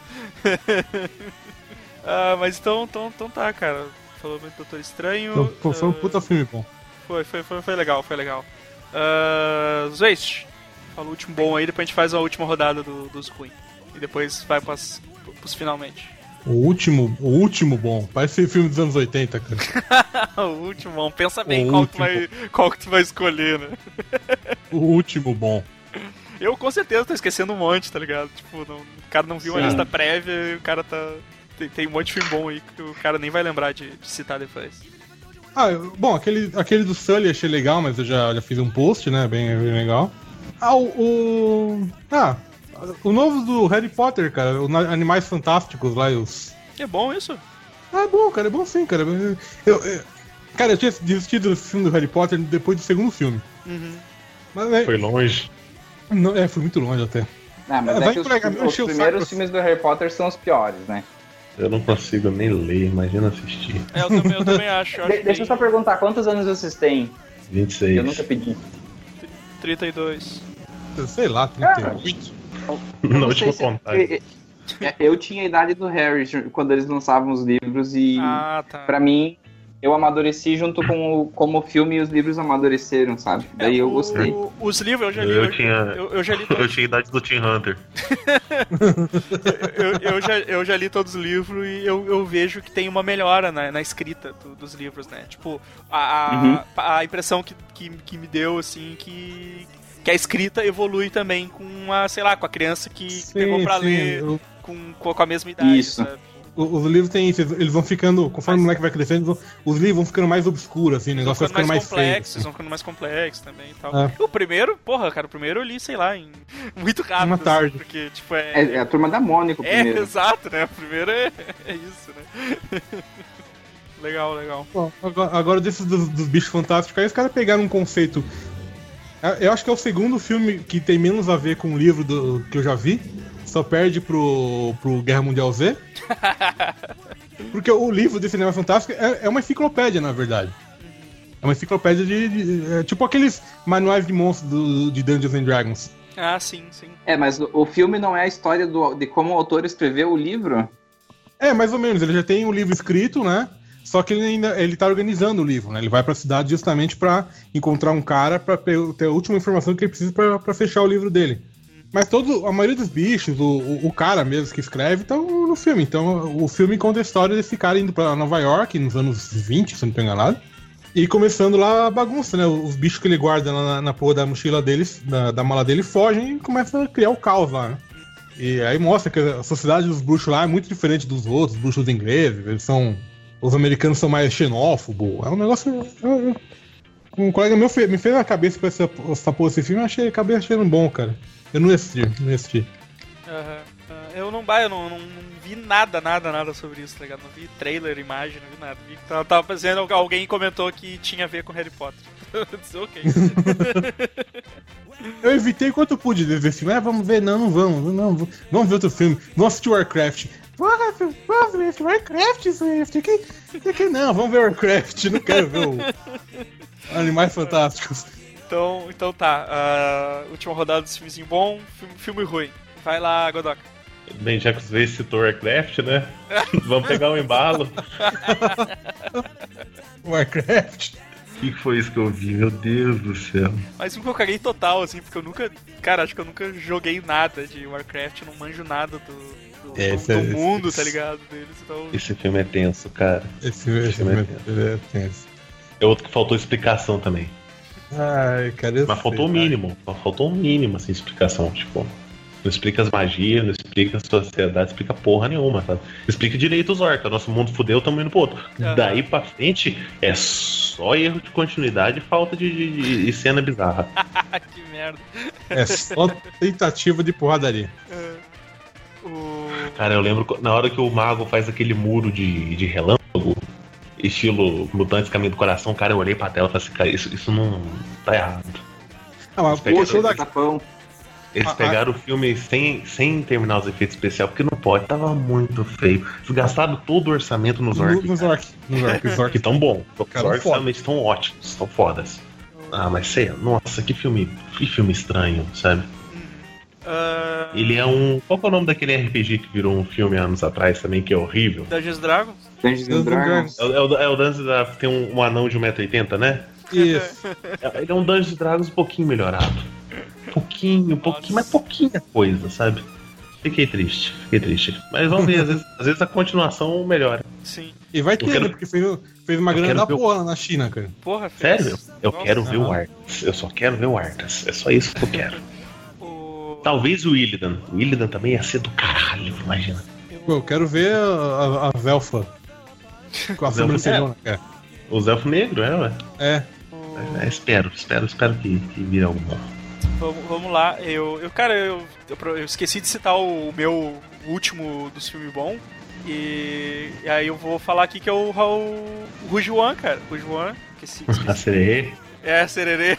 Ah, mas então, então, então tá, cara. Falou muito do Doutor Estranho. Então, pô, foi um ah, puta filme bom. Foi, foi, foi, foi legal, foi legal. Uh, Zwist, fala o último bom aí, depois a gente faz a última rodada do, dos ruins. E depois vai pras, pros finalmente. O último, o último bom. Parece filme dos anos oitenta, cara. O último bom, pensa bem O qual que, tu último. vai, qual que tu vai escolher, né? O último bom. Eu com certeza tô esquecendo um monte, tá ligado? Tipo, não- o cara não viu uma Sim. lista prévia e o cara tá. Tem, tem um monte de filme bom aí que o cara nem vai lembrar de, de citar depois. Ah, eu- bom, aquele, aquele do Sully achei legal, mas eu já, já fiz um post, né? Bem, bem legal. Ah, o, o. Ah, o novo do Harry Potter, cara. Os na- Animais Fantásticos lá, e os. É bom isso? Ah, é bom, cara, é bom sim, cara. Eu, eu- cara, eu tinha desistido do filme do Harry Potter depois do segundo filme. Uhum. Mas é, Foi longe. não, é, foi muito longe até. Ah, mas Vai é que os, entregar, me os encheu o primeiros saco. filmes do Harry Potter são os piores, né? Eu não consigo nem ler, imagina assistir. É, eu também, eu também acho. eu acho De- deixa eu só bem- perguntar, quantos anos vocês têm? vinte e seis. Eu nunca pedi. trinta e dois. Sei lá, trinta e oito. Na não última sei se- contagem. É, Eu tinha a idade do Harry quando eles lançavam os livros e Ah, tá. pra mim eu amadureci junto com o, como o filme e os livros amadureceram, sabe? Daí eu É, o- gostei. Os livros eu já li. Eu tinha- eu, eu já li Eu todos, tinha a idade do Tim Hunter. eu, eu já, eu já li todos os livros e eu, eu vejo que tem uma melhora na, na escrita do- dos livros, né? Tipo, a, a, Uhum. a impressão que, que, que me deu, assim, que, que a escrita evolui também com a, sei lá, com a criança que Sim, pegou pra sim, ler o- com, com com a mesma idade, Isso. sabe? o- Os livros têm isso, eles vão ficando, conforme Mas- o moleque vai crescendo, eles vão- os livros vão ficando mais obscuros, assim, o Vão negócio vai ficando ficando mais mais feio. complexos, assim. vão ficando mais complexos também e tal. É. O primeiro, porra, cara, o primeiro eu li, sei lá, em muito rápido. Uma assim, tarde. porque, tipo, é... É, é a turma da Mônica o É, primeiro. exato, né? O primeiro é, é isso, né? Legal, legal. Bom, agora, agora desses dos, dos bichos fantásticos, aí os caras pegaram um conceito. Eu acho que é o segundo filme que tem menos a ver com o livro do, que eu já vi. Só perde pro, pro Guerra Mundial Z. Porque o livro de Cinema Fantástico é, é uma enciclopédia, na verdade. É uma enciclopédia de. de- é tipo aqueles manuais de monstros do- de Dungeons and Dragons. Ah, sim, sim. É, mas o, o filme não é a história do, de como o autor escreveu o livro? É, mais ou menos. Ele já tem o livro escrito, né? Só que ele ainda ele tá organizando o livro, né? Ele vai pra cidade justamente pra encontrar um cara pra pe- ter a última informação que ele precisa pra, pra fechar o livro dele. Mas todo, a maioria dos bichos, o, o, o cara mesmo que escreve, estão no filme. Então o filme conta a história desse cara indo pra Nova York nos anos vinte, se eu não tô enganado. E começando lá a bagunça, né? Os bichos que ele guarda lá na, na porra da mochila deles, da, da mala dele, fogem e começa a criar o caos lá, né? E aí mostra que a sociedade dos bruxos lá é muito diferente dos outros, bruxos ingleses. Eles são. Os americanos são mais xenófobos. É um negócio. eu- eu- um colega meu fe- me fez a cabeça pra essa, essa porra desse filme, eu achei a cabeça achando bom, cara. Eu não ia assistir, não ia assistir. Aham. Ah, eu não, bah, eu não, não, não vi nada, nada, nada sobre isso, tá ligado? Não vi trailer, imagem, não vi nada. Vi que tava, tava fazendo, alguém comentou que tinha a ver com Harry Potter. Eu disse, ok. Eu evitei quanto eu pude ver esse filme. Ah, vamos ver, não, não vamos, não, vamos, vamos ver outro filme. Vamos assistir Warcraft. Porra, vamos ver Warcraft, Swift. Que, que, que, não, vamos ver Warcraft. Não quero ver o Animais Fantásticos. Então, então tá. ah, última rodada dos filmezinho bom, filme, filme ruim. Vai lá, Godoka. Bem, já que você citou Warcraft, né? Vamos pegar um embalo. Warcraft. O que foi isso que eu vi? Meu Deus do céu. Mas um que eu caguei total, assim, porque eu nunca. Cara, acho que eu nunca joguei nada de Warcraft, não manjo nada do, do, É, do- esse é- do mundo, esse- tá ligado? Deles. Então, Esse filme é tenso, cara. Esse, esse Filme é filme é tenso. É outro que faltou explicação também. Ai, cara, eu Mas sei, faltou o cara. mínimo. Só faltou um mínimo, assim, explicação. Tipo, não explica as magias, não explica a sociedade, não explica porra nenhuma, sabe? Explica direito os orcs. Nosso mundo fudeu, tamo indo pro outro. Aham. Daí pra frente é só erro de continuidade e falta de, de, de- de cena bizarra. Que merda. É só tentativa de porradaria. O... Cara, eu lembro que na hora que o mago faz aquele muro de, de relâmpago, estilo Mutantes Caminho do Coração, cara, eu olhei pra tela e falei assim, cara, isso, isso não tá errado. Ah, mas Pega o esse show da... Tapão. Eles Ah, pegaram o filme sem, sem terminar os efeitos especiais, porque não pode, tava muito feio. Eles gastaram todo o orçamento nos no- orcs. Nos orcs. Nos orcs. Os Que orcs. tão bom. Os Cara, orcs foda. realmente estão ótimos, estão fodas. Ah, mas sei, nossa, que filme, que filme estranho, sabe? Ah, Ele é um. Qual que é o nome daquele R P G que virou um filme há anos atrás também, que é horrível? Dungeons Dragons? Dungeons and Dragons. É, o- é o, é o Dungeons da. Tem um, um anão de um metro e oitenta, né? Isso. É- Ele é um Dungeons Dragons um pouquinho melhorado. Pouquinho, pouquinho, mas pouquinha coisa, sabe? Fiquei triste, fiquei triste. Mas vamos ver, às vezes, às vezes a continuação melhora. Sim. E vai Eu ter, quero- né? Porque fez, fez uma eu grana quero da ver o- porra na China, cara. Porra, fez. Sério? Eu Nossa. quero ver o Aham. Arthas. Eu só quero ver o Arthas. É só isso que eu quero. O... Talvez o Illidan. O Illidan também ia ser do caralho, imagina. Pô, eu quero ver a, a, a Velfa. Com a Velfa- sobrancelhona, cara. Os elfos negros, é, ué. É. É, espero, espero, espero que, que vire algum. Vamos, vamos lá. Eu, eu cara, eu, eu, pro- eu esqueci de citar o meu último dos filmes bom. E, e aí eu vou falar aqui que é o, o, o Rujuan, cara. Rujuan. Que se, A Sererê. é, Sererê.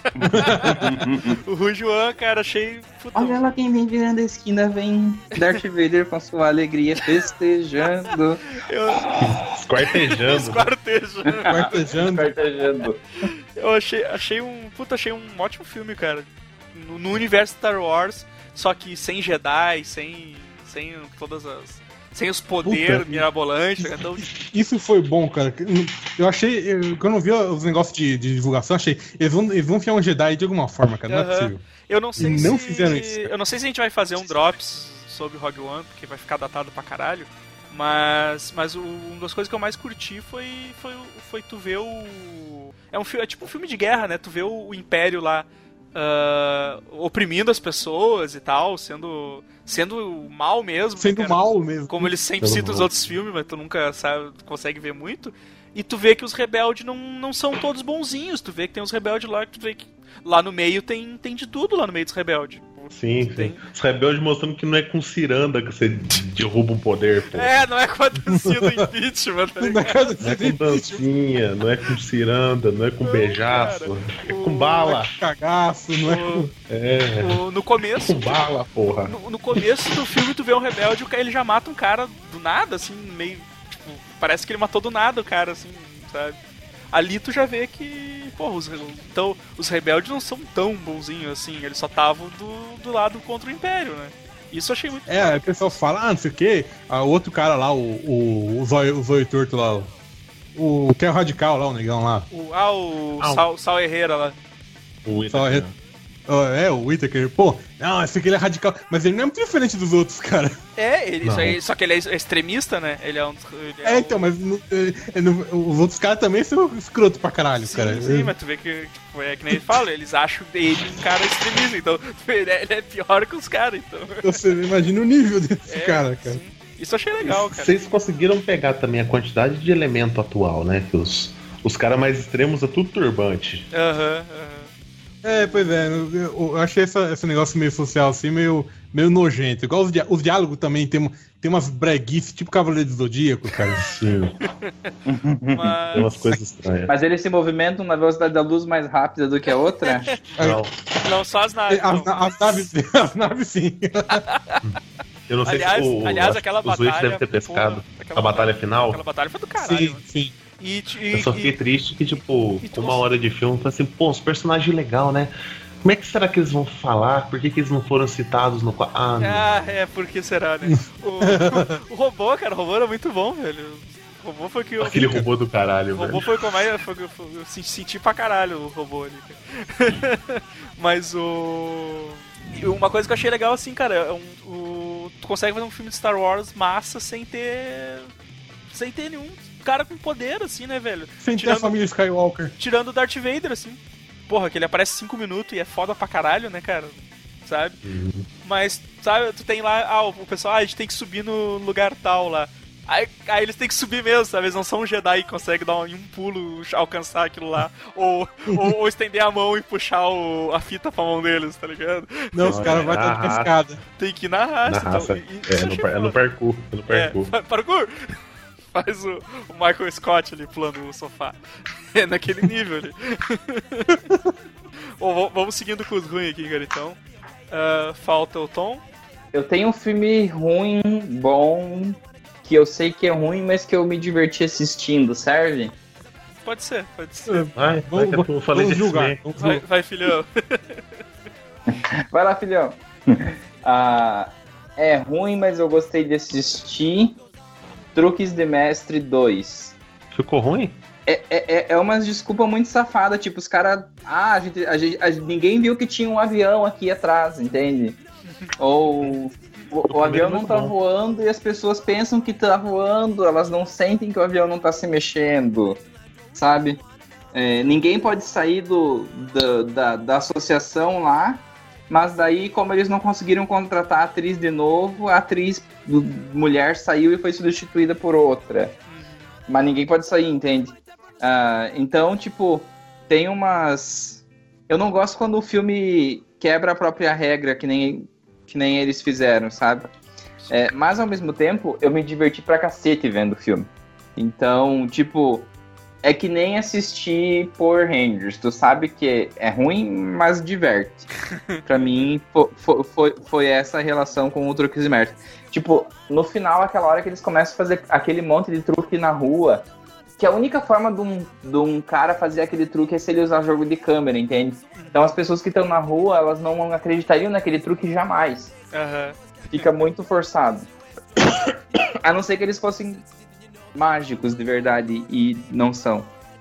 O Rujuan, cara, achei. Puta, Olha lá quem vem virando a esquina, vem Darth Vader com sua alegria festejando. eu Esquartejando. esquartejando. Quartejando. Festejando. Eu achei, achei um. Puta, achei um ótimo filme, cara. No, no universo Star Wars, só que sem Jedi, sem. sem todas as. Sem os poderes Puta. mirabolantes. Então, Isso foi bom, cara. Eu achei. Eu, quando eu vi os negócios de, de divulgação, achei. Eles vão, eles vão enfiar um Jedi de alguma forma, cara. Não é Aham. possível. eu não sei E não se. fizeram isso, cara. Eu não sei se a gente vai fazer um Drops sobre Rogue One, porque vai ficar datado pra caralho. Mas. Mas o, uma das coisas que eu mais curti foi. Foi, foi tu ver o. É, um, fi- é tipo um filme de guerra, né? Tu vê o, o Império lá. ah, oprimindo as pessoas e tal, sendo. Sendo mal mesmo. Sendo cara. mal mesmo. Como eles sempre Sendo citam os mal. outros filmes, mas tu nunca sabe, consegue ver muito. E tu vê que os rebeldes não, não são todos bonzinhos. Tu vê que tem uns rebeldes lá, que tu vê que lá no meio tem, tem de tudo lá no meio dos rebeldes. Sim, Tem. sim. Os rebeldes mostrando que não é com ciranda que você derruba um poder, pô. É, não é com a dancinha do impeachment, tá Na ligado? casa Não é de com dancinha, não é com ciranda, não é com Não, beijaço, cara. é O- com bala. Cagaço, não é com. É, O- no começo. com bala, porra. No, no começo do filme, tu vê um rebelde, o cara, ele já mata um cara do nada, assim, meio. Tipo, parece que ele matou do nada o cara, assim, sabe? Ali tu já vê que, porra, os, então, os rebeldes não são tão bonzinhos assim, eles só estavam do, do lado contra o Império, né? Isso eu achei muito. É, o pessoal fala, ah, não sei o quê. Ah, o outro cara lá, o, o, o, zóio, o zóio torto lá, o, o que é o radical lá, o negão lá. O, ah, o Ah, o- Sal, Sal Herrera lá. O Só Itacan. Ah, É, o Whittaker. Pô, não, esse aqui ele é radical. Mas ele não é muito diferente dos outros, cara. É, ele, Não. isso aí, só que ele é extremista, né? Ele é um. Ele é É, um- então, mas no- é, é, no- os outros caras também são escroto pra caralho, Sim, cara. sim, mas tu vê que, tipo, é que nem ele fala, eles acham ele um cara extremista, então ele é, ele é pior que os caras, então. Você imagina o nível desse É, cara, cara. sim. Isso eu achei legal, cara. Vocês conseguiram pegar também a quantidade de elemento atual, né? Que os, os caras mais extremos é tudo turbante. Aham, aham. É, pois é, eu, eu achei essa, esse negócio meio social assim, meio, meio nojento. Igual os, dia- os diálogos também tem, um- tem umas breguices, tipo Cavaleiro do Zodíaco, cara. Sim, tem Mas. umas coisas estranhas. Mas eles se movimentam na velocidade da luz mais rápida do que a outra? Não, Não, só as naves. As, não. as naves, as naves sim. eu não sei Aliás, se o, aliás acho aquela que o Zwitch batalha. deve ter pescado. porra, aquela A batalha final. Aquela batalha foi do caralho. Sim, mano. sim. E, e, Eu só fiquei e- triste que, tipo, e tu- uma hora de filme, eu falei assim, pô, os personagens legais, né? Como é que será que eles vão falar? Por que, que eles não foram citados no quadro? Ah, não. Ah, é, por que será, né? O, o robô, cara, o robô era muito bom, velho. O robô foi que eu. Aquele robô do O caralho, robô velho. foi o que eu mais. Foi, foi, eu se- senti pra caralho o robô ali. cara. Mas o. e uma coisa que eu achei legal assim, cara, é um, o, tu consegue fazer um filme de Star Wars massa sem ter. Sem ter nenhum cara com poder, assim, né, velho? Sem ter a Tirando, família Skywalker. tirando o Darth Vader, assim. porra, que ele aparece cinco minutos e é foda pra caralho, né, cara? Sabe? Uhum. Mas, sabe, tu tem lá, ah, o pessoal, ah, a gente tem que subir no lugar tal lá. Aí, aí eles têm que subir mesmo, sabe? Eles não são um Jedi que consegue dar um, um pulo, alcançar aquilo lá. ou, ou, ou estender a mão e puxar o, a fita pra mão deles, tá ligado? Não, os Não, caras é vão na estar de raça. escada. Tem que ir na raça. Na raça. Então, e- e- É, isso no, achei par- é no foda. parkour. É no parkour. É, pa- parkour! Faz o, o Michael Scott ali pulando o sofá. É naquele nível ali. Bom, v- vamos seguindo com os ruins aqui, cara, então. Ah, falta o Tom. Eu tenho um filme ruim, bom, que eu sei que é ruim, mas que eu me diverti assistindo, serve? Pode ser, pode ser. Ai, vai Vamos, que eu falei vamos de julgar. X-Men. Vamos Vai, julgar. vai, filhão. Vai lá, filhão. Ah, é ruim, mas eu gostei de assistir. Truques de Mestre dois. Ficou ruim? É, é, é umas desculpas muito safadas, tipo, os caras. Ah, a gente, a gente, a gente- ninguém viu que tinha um avião aqui atrás, entende? Ou o, o avião não tá voando e as pessoas pensam que tá voando, elas não sentem que o avião não tá se mexendo, sabe? É, ninguém pode sair do, da, da, da associação lá, mas daí, como eles não conseguiram contratar a atriz de novo, a atriz do- mulher saiu e foi substituída por outra. Mas ninguém pode sair, entende? Ah, então, tipo, tem umas... Eu não gosto quando o filme quebra a própria regra, que nem, que nem eles fizeram, sabe? É, mas, ao mesmo tempo, eu me diverti pra cacete vendo o filme. Então, tipo, é que nem assistir Power Rangers. Tu sabe que é ruim, mas diverte. Pra mim, fo- fo- foi, foi essa a relação com o Truques de Mestre. Tipo, no final, aquela hora que eles começam a fazer aquele monte de truque na rua, que a única forma de um, de um cara fazer aquele truque é se ele usar jogo de câmera, entende? Então as pessoas que estão na rua, elas não acreditariam naquele truque jamais. Aham. Fica muito forçado. A não ser que eles fossem mágicos de verdade e não são.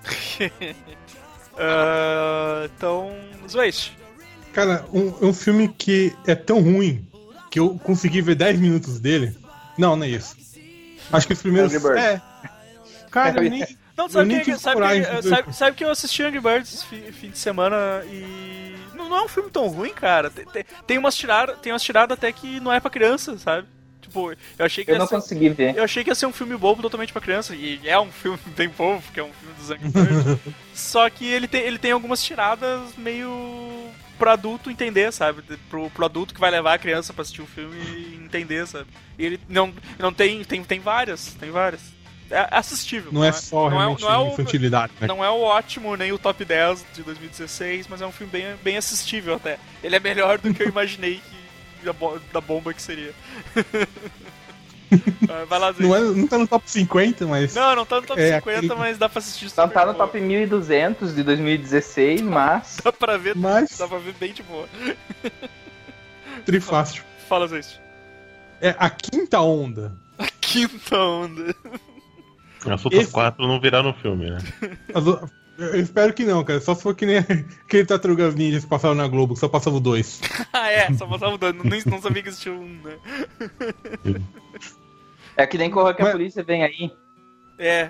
Ah, então, Zweiss. Cara, um, um filme que é tão ruim que eu consegui ver dez minutos dele. Não, não é isso. Acho que os primeiros. Angry Birds. É. Cara, eu nem. Não, Eu sabe nem que, tive sabe, coragem que, de ver. sabe, sabe que eu assisti Angry Birds esse fi- fim de semana e. Não, não é um filme tão ruim, cara. Tem, tem, tem umas tiradas tem umas tiradas até que não é pra criança, sabe? Tipo, eu achei que Eu ia não ser, consegui ver. eu achei que ia ser um filme bobo totalmente pra criança. E é um filme bem bobo, porque é um filme dos Angry Birds. Só que ele tem, ele tem algumas tiradas meio pro adulto entender, sabe? Pro, pro adulto que vai levar a criança pra assistir o filme e entender, sabe? E ele não, não tem, tem. Tem várias, tem várias. É assistível. Não é só não realmente não é o- infantilidade, né? Não é o ótimo nem o top dez de dois mil e dezesseis, mas é um filme bem, bem assistível até. Ele é melhor do que eu imaginei que, da, bo- da bomba que seria. Ah, vai lá, Zé. Não, é, não tá no top cinquenta, mas. Não, não tá no top É, cinquenta, aquele- mas dá pra assistir Não super tá no de boa. top mil e duzentos de dois mil e dezesseis, mas... Dá pra ver, Mas. dá pra ver bem de boa. Trifácil. Fala, Zé. É a quinta onda. Quinta onda. As outras Esse- quatro não viraram filme, né? As o- Eu espero que não, cara. Só se for que nem aquele Tartarugas Ninjas que passaram na Globo, que só passava o dois. Ah, é, só passava o dano. Nem, não sabia que existia um, né? É que nem corra que a Mas- polícia vem aí. É,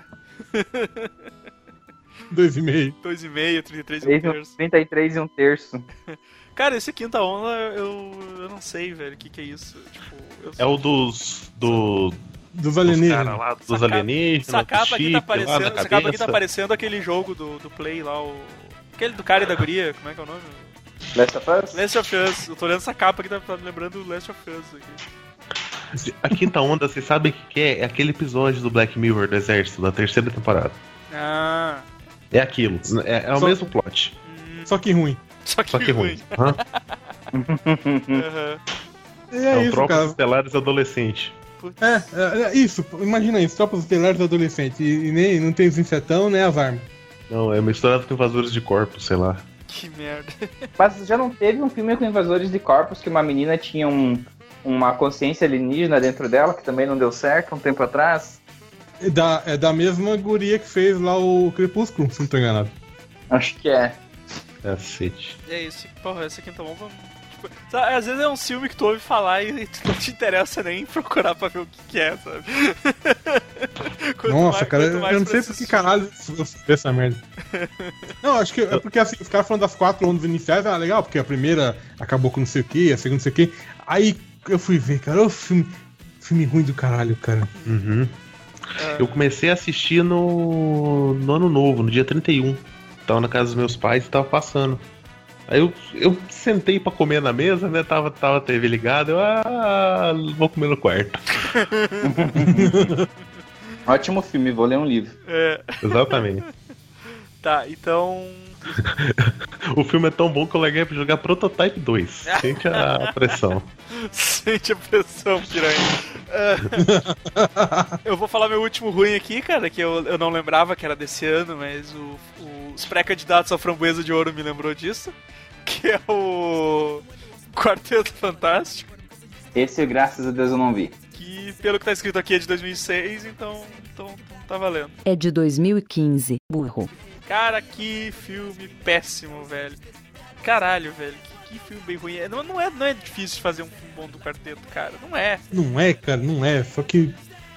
Dois e meio. dois e meio, trinta e três e um terço. trinta e três e um terço. Cara, esse quinta onda, eu, eu não sei, velho, o que que é isso. Tipo, eu É o dos. Do, Dos dos alienígenas. caras lá, dos Essa capa- alienígenas. Essa capa do aqui chip tá lá aparecendo, na essa capa aqui tá cabeça. aparecendo aquele jogo do, do Play lá, o... Aquele do cara e da guria, como é que é o nome? Last of Us? Last of Us. Eu tô olhando essa capa aqui, tá, tá me lembrando do Last of Us aqui. A quinta onda, vocês sabem o que que é? É aquele episódio do Black Mirror do Exército, da terceira temporada. Ah, É aquilo. É, é o Só- mesmo plot. Só que ruim. só que, Só que ruim. Hã? Aham. E É é um isso, Tropas cara. Estelares adolescente. É, é, é isso. Imagina isso. Tropas estelares adolescentes. E, e nem não tem os insetão, nem as armas. Não, é misturado com invasores de corpos, sei lá. Que merda. Mas já não teve um filme com invasores de corpos que uma menina tinha um, uma consciência alienígena dentro dela, que também não deu certo um tempo atrás? É da, é da mesma guria que fez lá o Crepúsculo, se não tô enganado. Acho que é. Cacete. É isso, porra, essa quinta onda. Tipo, Tipo, sabe, às vezes é um filme que tu ouve falar e tu não te interessa nem procurar pra ver o que, que é, sabe? Quanto Nossa, mais- cara, quanto eu mais não pra sei por que assistir. caralho eu vi essa merda. Não, acho que é porque assim, os caras falando das quatro ondas iniciais, ah, legal, porque a primeira acabou com não sei o que, a segunda não sei o que. Aí eu fui ver, cara, o filme, filme ruim do caralho, cara. Uhum. Eu comecei a assistir no, no ano novo, no dia trinta e um. Tava na casa dos meus pais e tava passando. Aí eu, eu sentei pra comer na mesa, né? Tava, tava a T V ligada, eu ah, vou comer no quarto. Ótimo filme, vou ler um livro. É, Exatamente. tá, então. O filme é tão bom que eu larguei pra jogar Prototype dois. Sente a pressão. Sente a pressão, piranha. Ah, eu vou falar meu último ruim aqui, cara, que eu, eu não lembrava que era desse ano, mas o, o- os pré-candidatos à Framboesa de Ouro me lembrou disso. Que é o Quarteto Fantástico, Esse, graças a Deus, eu não vi. que pelo que tá escrito aqui é de dois mil e seis, então, então tá valendo. É de dois mil e quinze, burro. Cara, que filme péssimo, velho. Caralho, velho, que, que filme bem ruim. É, Não, não, é, não é difícil de fazer um filme bom do Quarteto, cara, não é. Não é, cara, não é. Só que.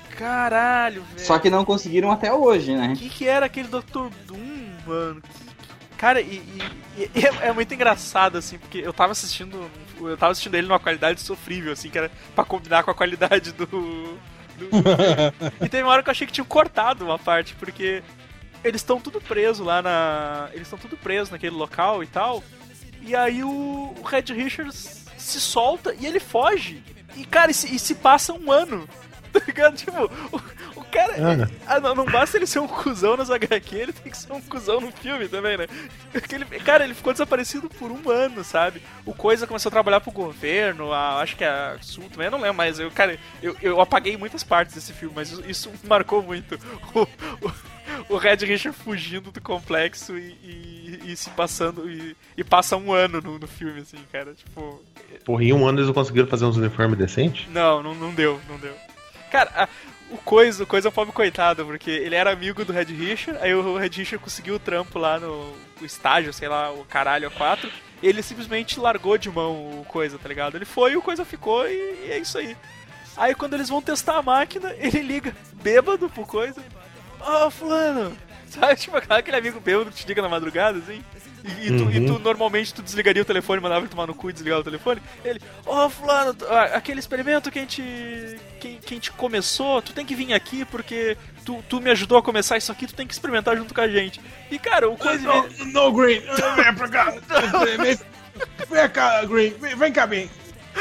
Caralho, velho. Só que não conseguiram até hoje, né? O que, que era aquele doutor Doom, mano? Que- que- Cara, e, e- e é, é muito engraçado, assim, porque eu tava assistindo. Eu tava assistindo ele numa qualidade sofrível, assim, que era pra combinar com a qualidade do. do, do filme. E teve uma hora que eu achei que tinham cortado uma parte, porque eles estão tudo presos lá na. Eles estão tudo presos naquele local e tal. E aí o, o Red Richards se solta e ele foge. E, cara, e se, e se passa um ano. Tá ligado? Tipo, o, o cara. Ah. Ah, não, não basta ele ser um cuzão nas H Q, ele tem que ser um cuzão no filme também, né? Aquele, cara, ele ficou desaparecido por um ano, sabe? O Coisa começou a trabalhar pro governo, a, acho que a Sul também, eu não lembro, mas eu, cara, eu, eu apaguei muitas partes desse filme, mas isso, isso me marcou muito. O, o, o Red Richard fugindo do complexo e, e, e se passando. E, e passa um ano no, no filme, assim, cara. Tipo. Porra, em um ano eles não conseguiram fazer uns uniformes decentes? Não, não, não deu, não deu. Cara, a- o Coisa, o Coisa é um pobre coitado, porque ele era amigo do Red Richard, aí o Red Richard conseguiu o trampo lá no o estágio, sei lá, o caralho a quatro, e ele simplesmente largou de mão o Coisa, tá ligado? Ele foi, o Coisa ficou e, e é isso aí. Aí quando eles vão testar a máquina, ele liga bêbado pro Coisa. Ó, oh, fulano! Sabe, tipo aquele amigo bêbado que te liga na madrugada, assim? E, e, tu, Uhum. e tu normalmente tu desligaria o telefone, mandava ele tomar no cu e desligava o telefone. Ele, ó, oh, fulano, tu- ah, aquele experimento que a gente. Que, que a gente começou, tu tem que vir aqui porque tu, tu me ajudou a começar isso aqui, tu tem que experimentar junto com a gente. E cara, o Coisa. No, no Green, vem pra cá. Vem cá, Green, vem, vem cá, bem.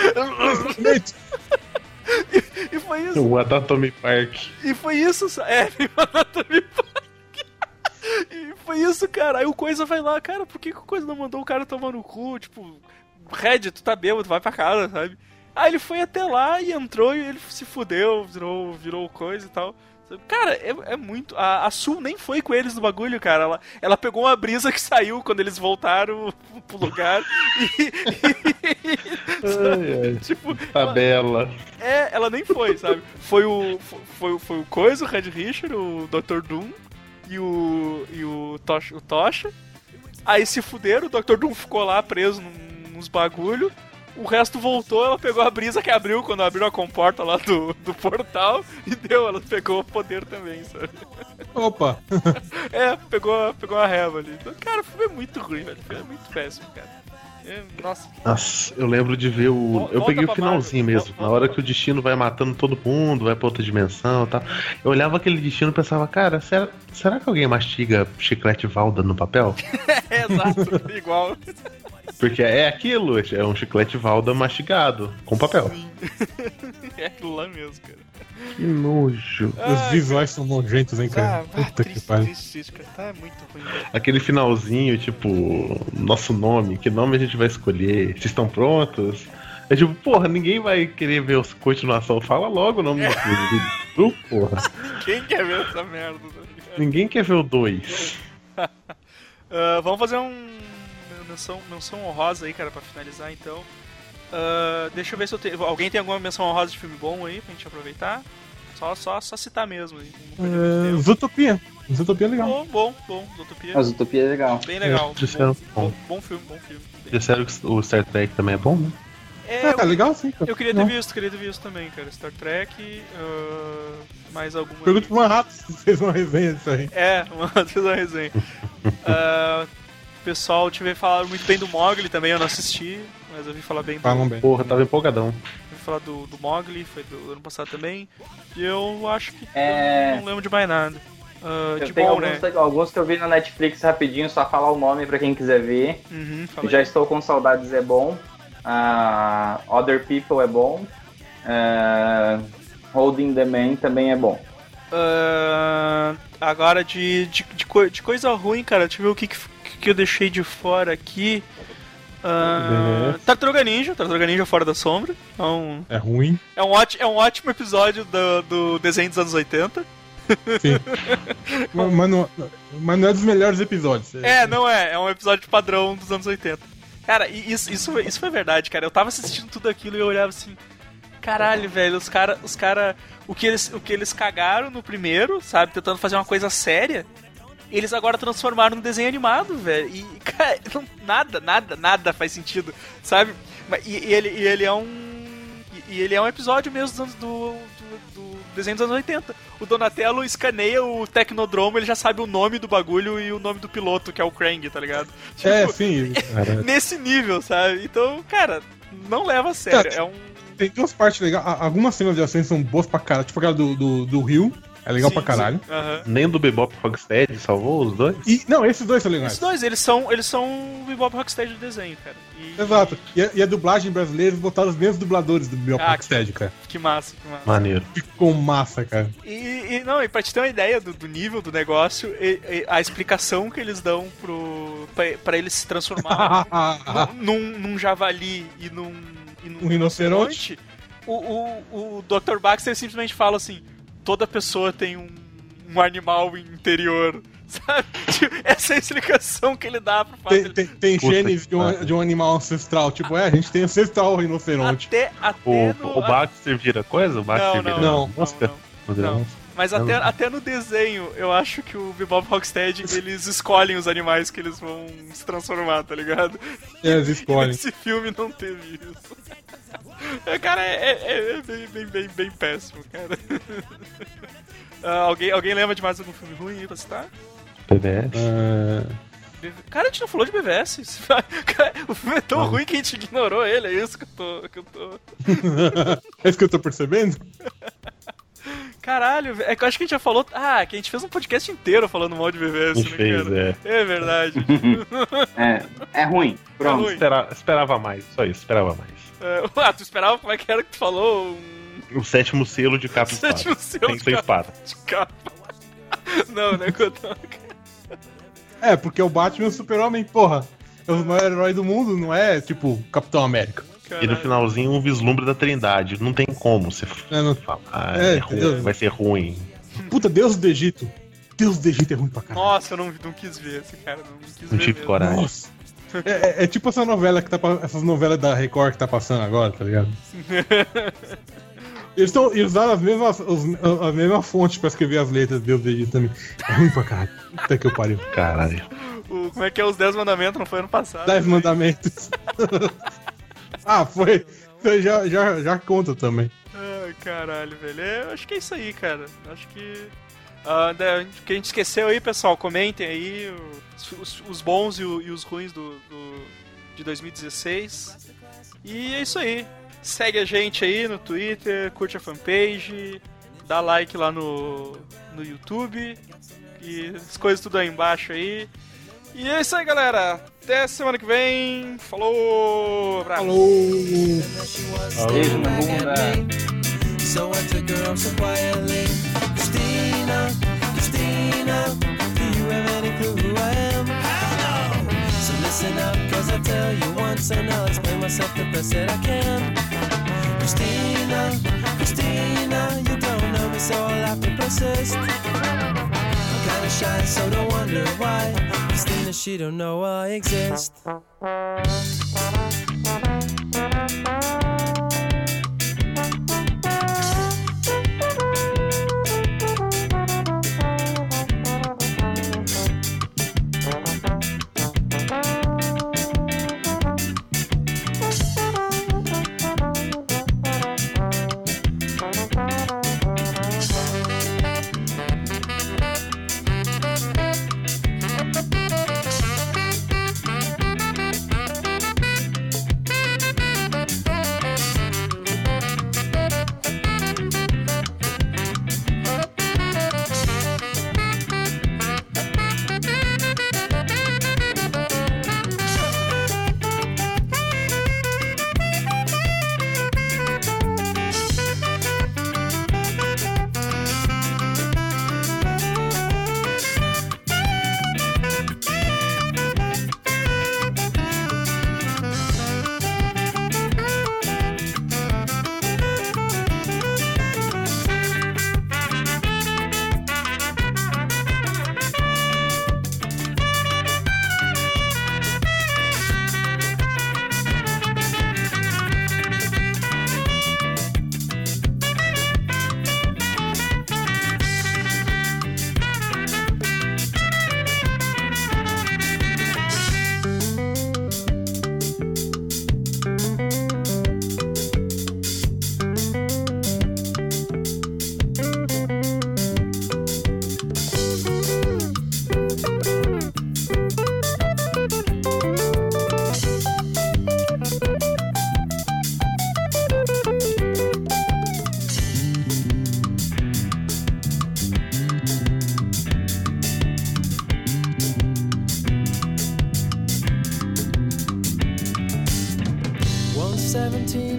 E foi isso. O Anatomy Park. E foi isso, sa- é, Anatomy Park. E foi isso, cara. Aí o Coisa vai lá, cara, por que, que o Coisa não mandou o cara tomar no cu? Tipo, Red, tu tá bêbado, vai pra casa, sabe? Aí ele foi até lá e entrou e ele se fudeu, virou, virou Coisa e tal. Cara, é, é muito. A, a Sul nem foi com eles no bagulho, cara. Ela, ela pegou uma brisa que saiu quando eles voltaram pro lugar e. Ai, ai. tipo, Tabela. é, ela nem foi, sabe? Foi o. Foi, foi o Coisa, o Red Richard, o doutor Doom e o. e o Tocha. O Tocha. Aí se fuderam, o doutor Doom ficou lá preso num- nos bagulho. O resto voltou, ela pegou a brisa que abriu quando abriu a comporta lá do, do portal e deu, ela pegou o poder também, sabe? Opa. É, pegou, pegou a reva ali. Então, cara, o filme é muito ruim, velho. O filme é muito péssimo, cara. É, nossa, Nossa, eu lembro de ver o. Vol- Eu volta peguei o pra finalzinho Marvel, mesmo. volta- Na hora que o destino vai matando todo mundo, vai pra outra dimensão e tal. Eu olhava aquele destino e pensava, cara, será, será que alguém mastiga chiclete Valda no papel? é exato, igual. Porque é aquilo, é um chiclete Valda mastigado, com papel. Sim. É aquilo lá mesmo, cara. Que nojo. Os Ai, visuais são nojentos, hein, cara. Ah, ah, Puta que triste, pariu. triste, triste, cara. Tá muito ruim, velho. Aquele finalzinho, tipo, nosso nome, que nome a gente vai escolher? Vocês estão prontos? É tipo, porra, ninguém vai querer ver a continuação. Fala logo o nome do filme. Tu, porra. Quem quer ver essa merda, tá ligado? Ninguém quer ver o dois. Ah, vamos fazer um menção, menção honrosa aí, cara, pra finalizar então. Ah, deixa eu ver se eu tenho. Alguém tem alguma menção honrosa de filme bom aí pra gente aproveitar? Só, só, só citar mesmo. Aí, não perdemos É, tempo. Zootopia. Zootopia é legal. Bom, bom, bom. Zootopia. A Zootopia é legal. Bem legal. É, disseram bom, bom. bom, bom filme, bom filme. Bem- Disseram que o Star Trek também é bom, né? É, É, tá eu, legal sim, cara. eu queria ter Não. visto, queria ter visto também, cara. Star Trek, uh, mais alguma. Pergunta pro Manhattan se fez uma resenha disso aí. É, uma, fiz uma resenha. Uh, o pessoal tive falar muito bem do Mowgli também, eu não assisti, mas eu vi falar bem do. Falam bem. Porra, tava empolgadão. Ouvi falar do, do Mowgli, foi do ano passado também. E eu acho que É. eu não lembro de mais nada. Uh, Eu de tenho bom, alguns, né? alguns que eu vi na Netflix rapidinho, só falar o nome pra quem quiser ver. Uhum, fala Já aí. Estou com Saudades é bom. Ah, Other People é bom. Ah, Holding the Man também é bom. Uh, agora de, de, de, co- de coisa ruim, cara, deixa eu ver o que, que, que eu deixei de fora aqui. Uh, Tartaruga Ninja, Tartaruga Ninja Fora da Sombra. É um, É ruim. é um, ótimo, é um ótimo episódio do, do desenho dos anos oitenta. Sim. mas, mas não, mas não é dos melhores episódios. É, não é, é um episódio padrão dos anos oitenta. Cara, e isso, isso, isso foi verdade, cara. Eu tava assistindo tudo aquilo e eu olhava assim. Caralho, velho, os caras. Os cara, o, que eles, o que eles cagaram no primeiro, sabe? Tentando fazer uma coisa séria. Eles agora transformaram no desenho animado, velho. E, cara, não- nada, nada, nada faz sentido, sabe? Mas- E, e ele, e ele é um. E, e ele é um episódio mesmo dos anos- do, do, do desenho dos anos oitenta. O Donatello escaneia o Tecnodromo, ele já sabe o nome do bagulho e o nome do piloto, que é o Krang, tá ligado? É, Tipo, sim. nesse nível, sabe? Então, cara, não leva a sério. Cara, É um. Tem duas partes legais. A- Algumas cenas de ação são boas pra caralho. Tipo aquela do, do, do Rio. É legal Sim, pra caralho. sim. Aham. Nem do Bebop Rocksteady salvou os dois? E, não, esses dois são legais. Esses dois, eles são, eles são o Bebop Rocksteady do desenho, cara. E- Exato. E a, e a dublagem brasileira, eles botaram os mesmos dubladores do Bebop Ah, Rocksteady, cara. Que massa, que massa. Maneiro. Ficou massa, cara. E, e- não, e pra te ter uma ideia do, do nível do negócio, e- e a explicação que eles dão pro, pra, pra ele se transformar num, num javali e num, e num Um rinoceronte? o, o, o doutor Baxter simplesmente fala assim: toda pessoa tem um, um animal interior, sabe? Tipo, essa é a explicação que ele dá pro fato Tem, dele- tem, tem Puta genes que de um, pariu. de um animal ancestral. Tipo, é, a gente tem ancestral rinoceronte. Até, até O, no... o Baxter vira coisa? O Baxter Não, vira não, mosca? não, Vira não. mosca? Mas Eu até, não- até no desenho, eu acho que o Bebop Rocksteady, eles escolhem os animais que eles vão se transformar, tá ligado? É, eles E escolhem. nesse filme não teve isso. É, cara, é, é- é bem, bem, bem, bem péssimo, cara. Ah, alguém, alguém lembra de mais algum filme ruim aí pra citar? P B S? Ah, Cara, a gente não falou de B V S. Cara, o filme é tão Ah. ruim que a gente ignorou ele, é isso que eu tô... Que eu tô... é isso que eu tô percebendo? Caralho, é que eu acho que a gente já falou... Ah, que a gente fez um podcast inteiro falando mal de B V A S, gente né, fez, cara? é. É verdade. É, é ruim. Pronto. ruim. Espera- esperava mais, só isso, esperava mais. É, ah, tu esperava como é que era que tu falou? Um... O sétimo selo de capa e espada. Sétimo selo Tem de sem capa. espada. de capa. Não, né, Cotão? É, porque o Batman e o Super-Homem, porra, é o maior herói do mundo, não é tipo Capitão América. E no finalzinho um vislumbre da Trindade. Não tem como você É, não- falar. Ah, É, é ruim, entendeu? vai ser ruim. Puta, Deus do Egito. Deus do Egito é ruim pra caralho. Nossa, eu não, não quis ver esse cara, não quis Não ver tive mesmo. coragem. Nossa. É, é- é tipo essa novela que tá pa- essas novelas da Record que tá passando agora, tá ligado? Eles, tão, eles usaram as mesmas, os, a mesma fonte pra escrever as letras de Deus do Egito também. É ruim pra caralho. Até que eu pariu. Caralho. O, como é que é os Dez Mandamentos? Não foi ano passado? Dez né? mandamentos. Ah, foi. Então já, já, já conta também. Ai, caralho, velho. É, eu acho que é isso aí, cara. Acho que. Ah, da- o que a gente esqueceu aí, pessoal, comentem aí os, os- os bons e, o- e os ruins do, do- de dois mil e dezesseis. E é isso aí. Segue a gente aí no Twitter, curte a fanpage, dá like lá no, no YouTube. E as coisas tudo aí embaixo aí. E é isso aí, galera. Até semana que vem. Falou! Abraço! Falou! Beijo na bunda. So I took her home so quietly. Christina, Christina, do you have any clue who I am? Hell no! So listen up, cause I'll tell you once and I'll explain myself the best that I can. Christina, Christina, you don't know me so I'll have to persist. I'm kinda shy so don't wonder why. Christina, she don't know I exist.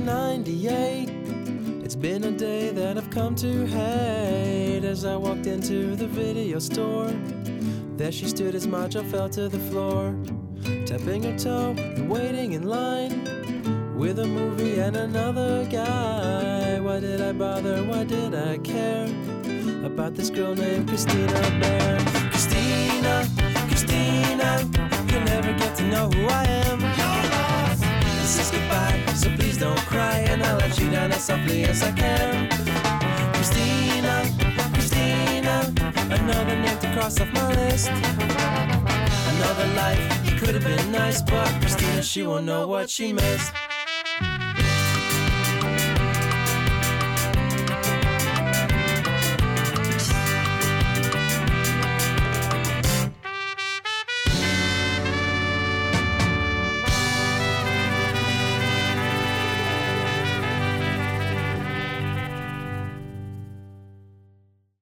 ninety-eight. It's been a day that I've come to hate. As I walked into the video store, there she stood as my jaw fell to the floor, tapping her toe and waiting in line with a movie and another guy. Why did I bother? Why did I care about this girl named Christina Bear? Christina, Christina, you'll never get to know who I am. This is goodbye, so please don't cry, and I'll let you down as softly as I can. Christina, Christina, another name to cross off my list. Another life, it could have been nice, but Christina, she won't know what she missed.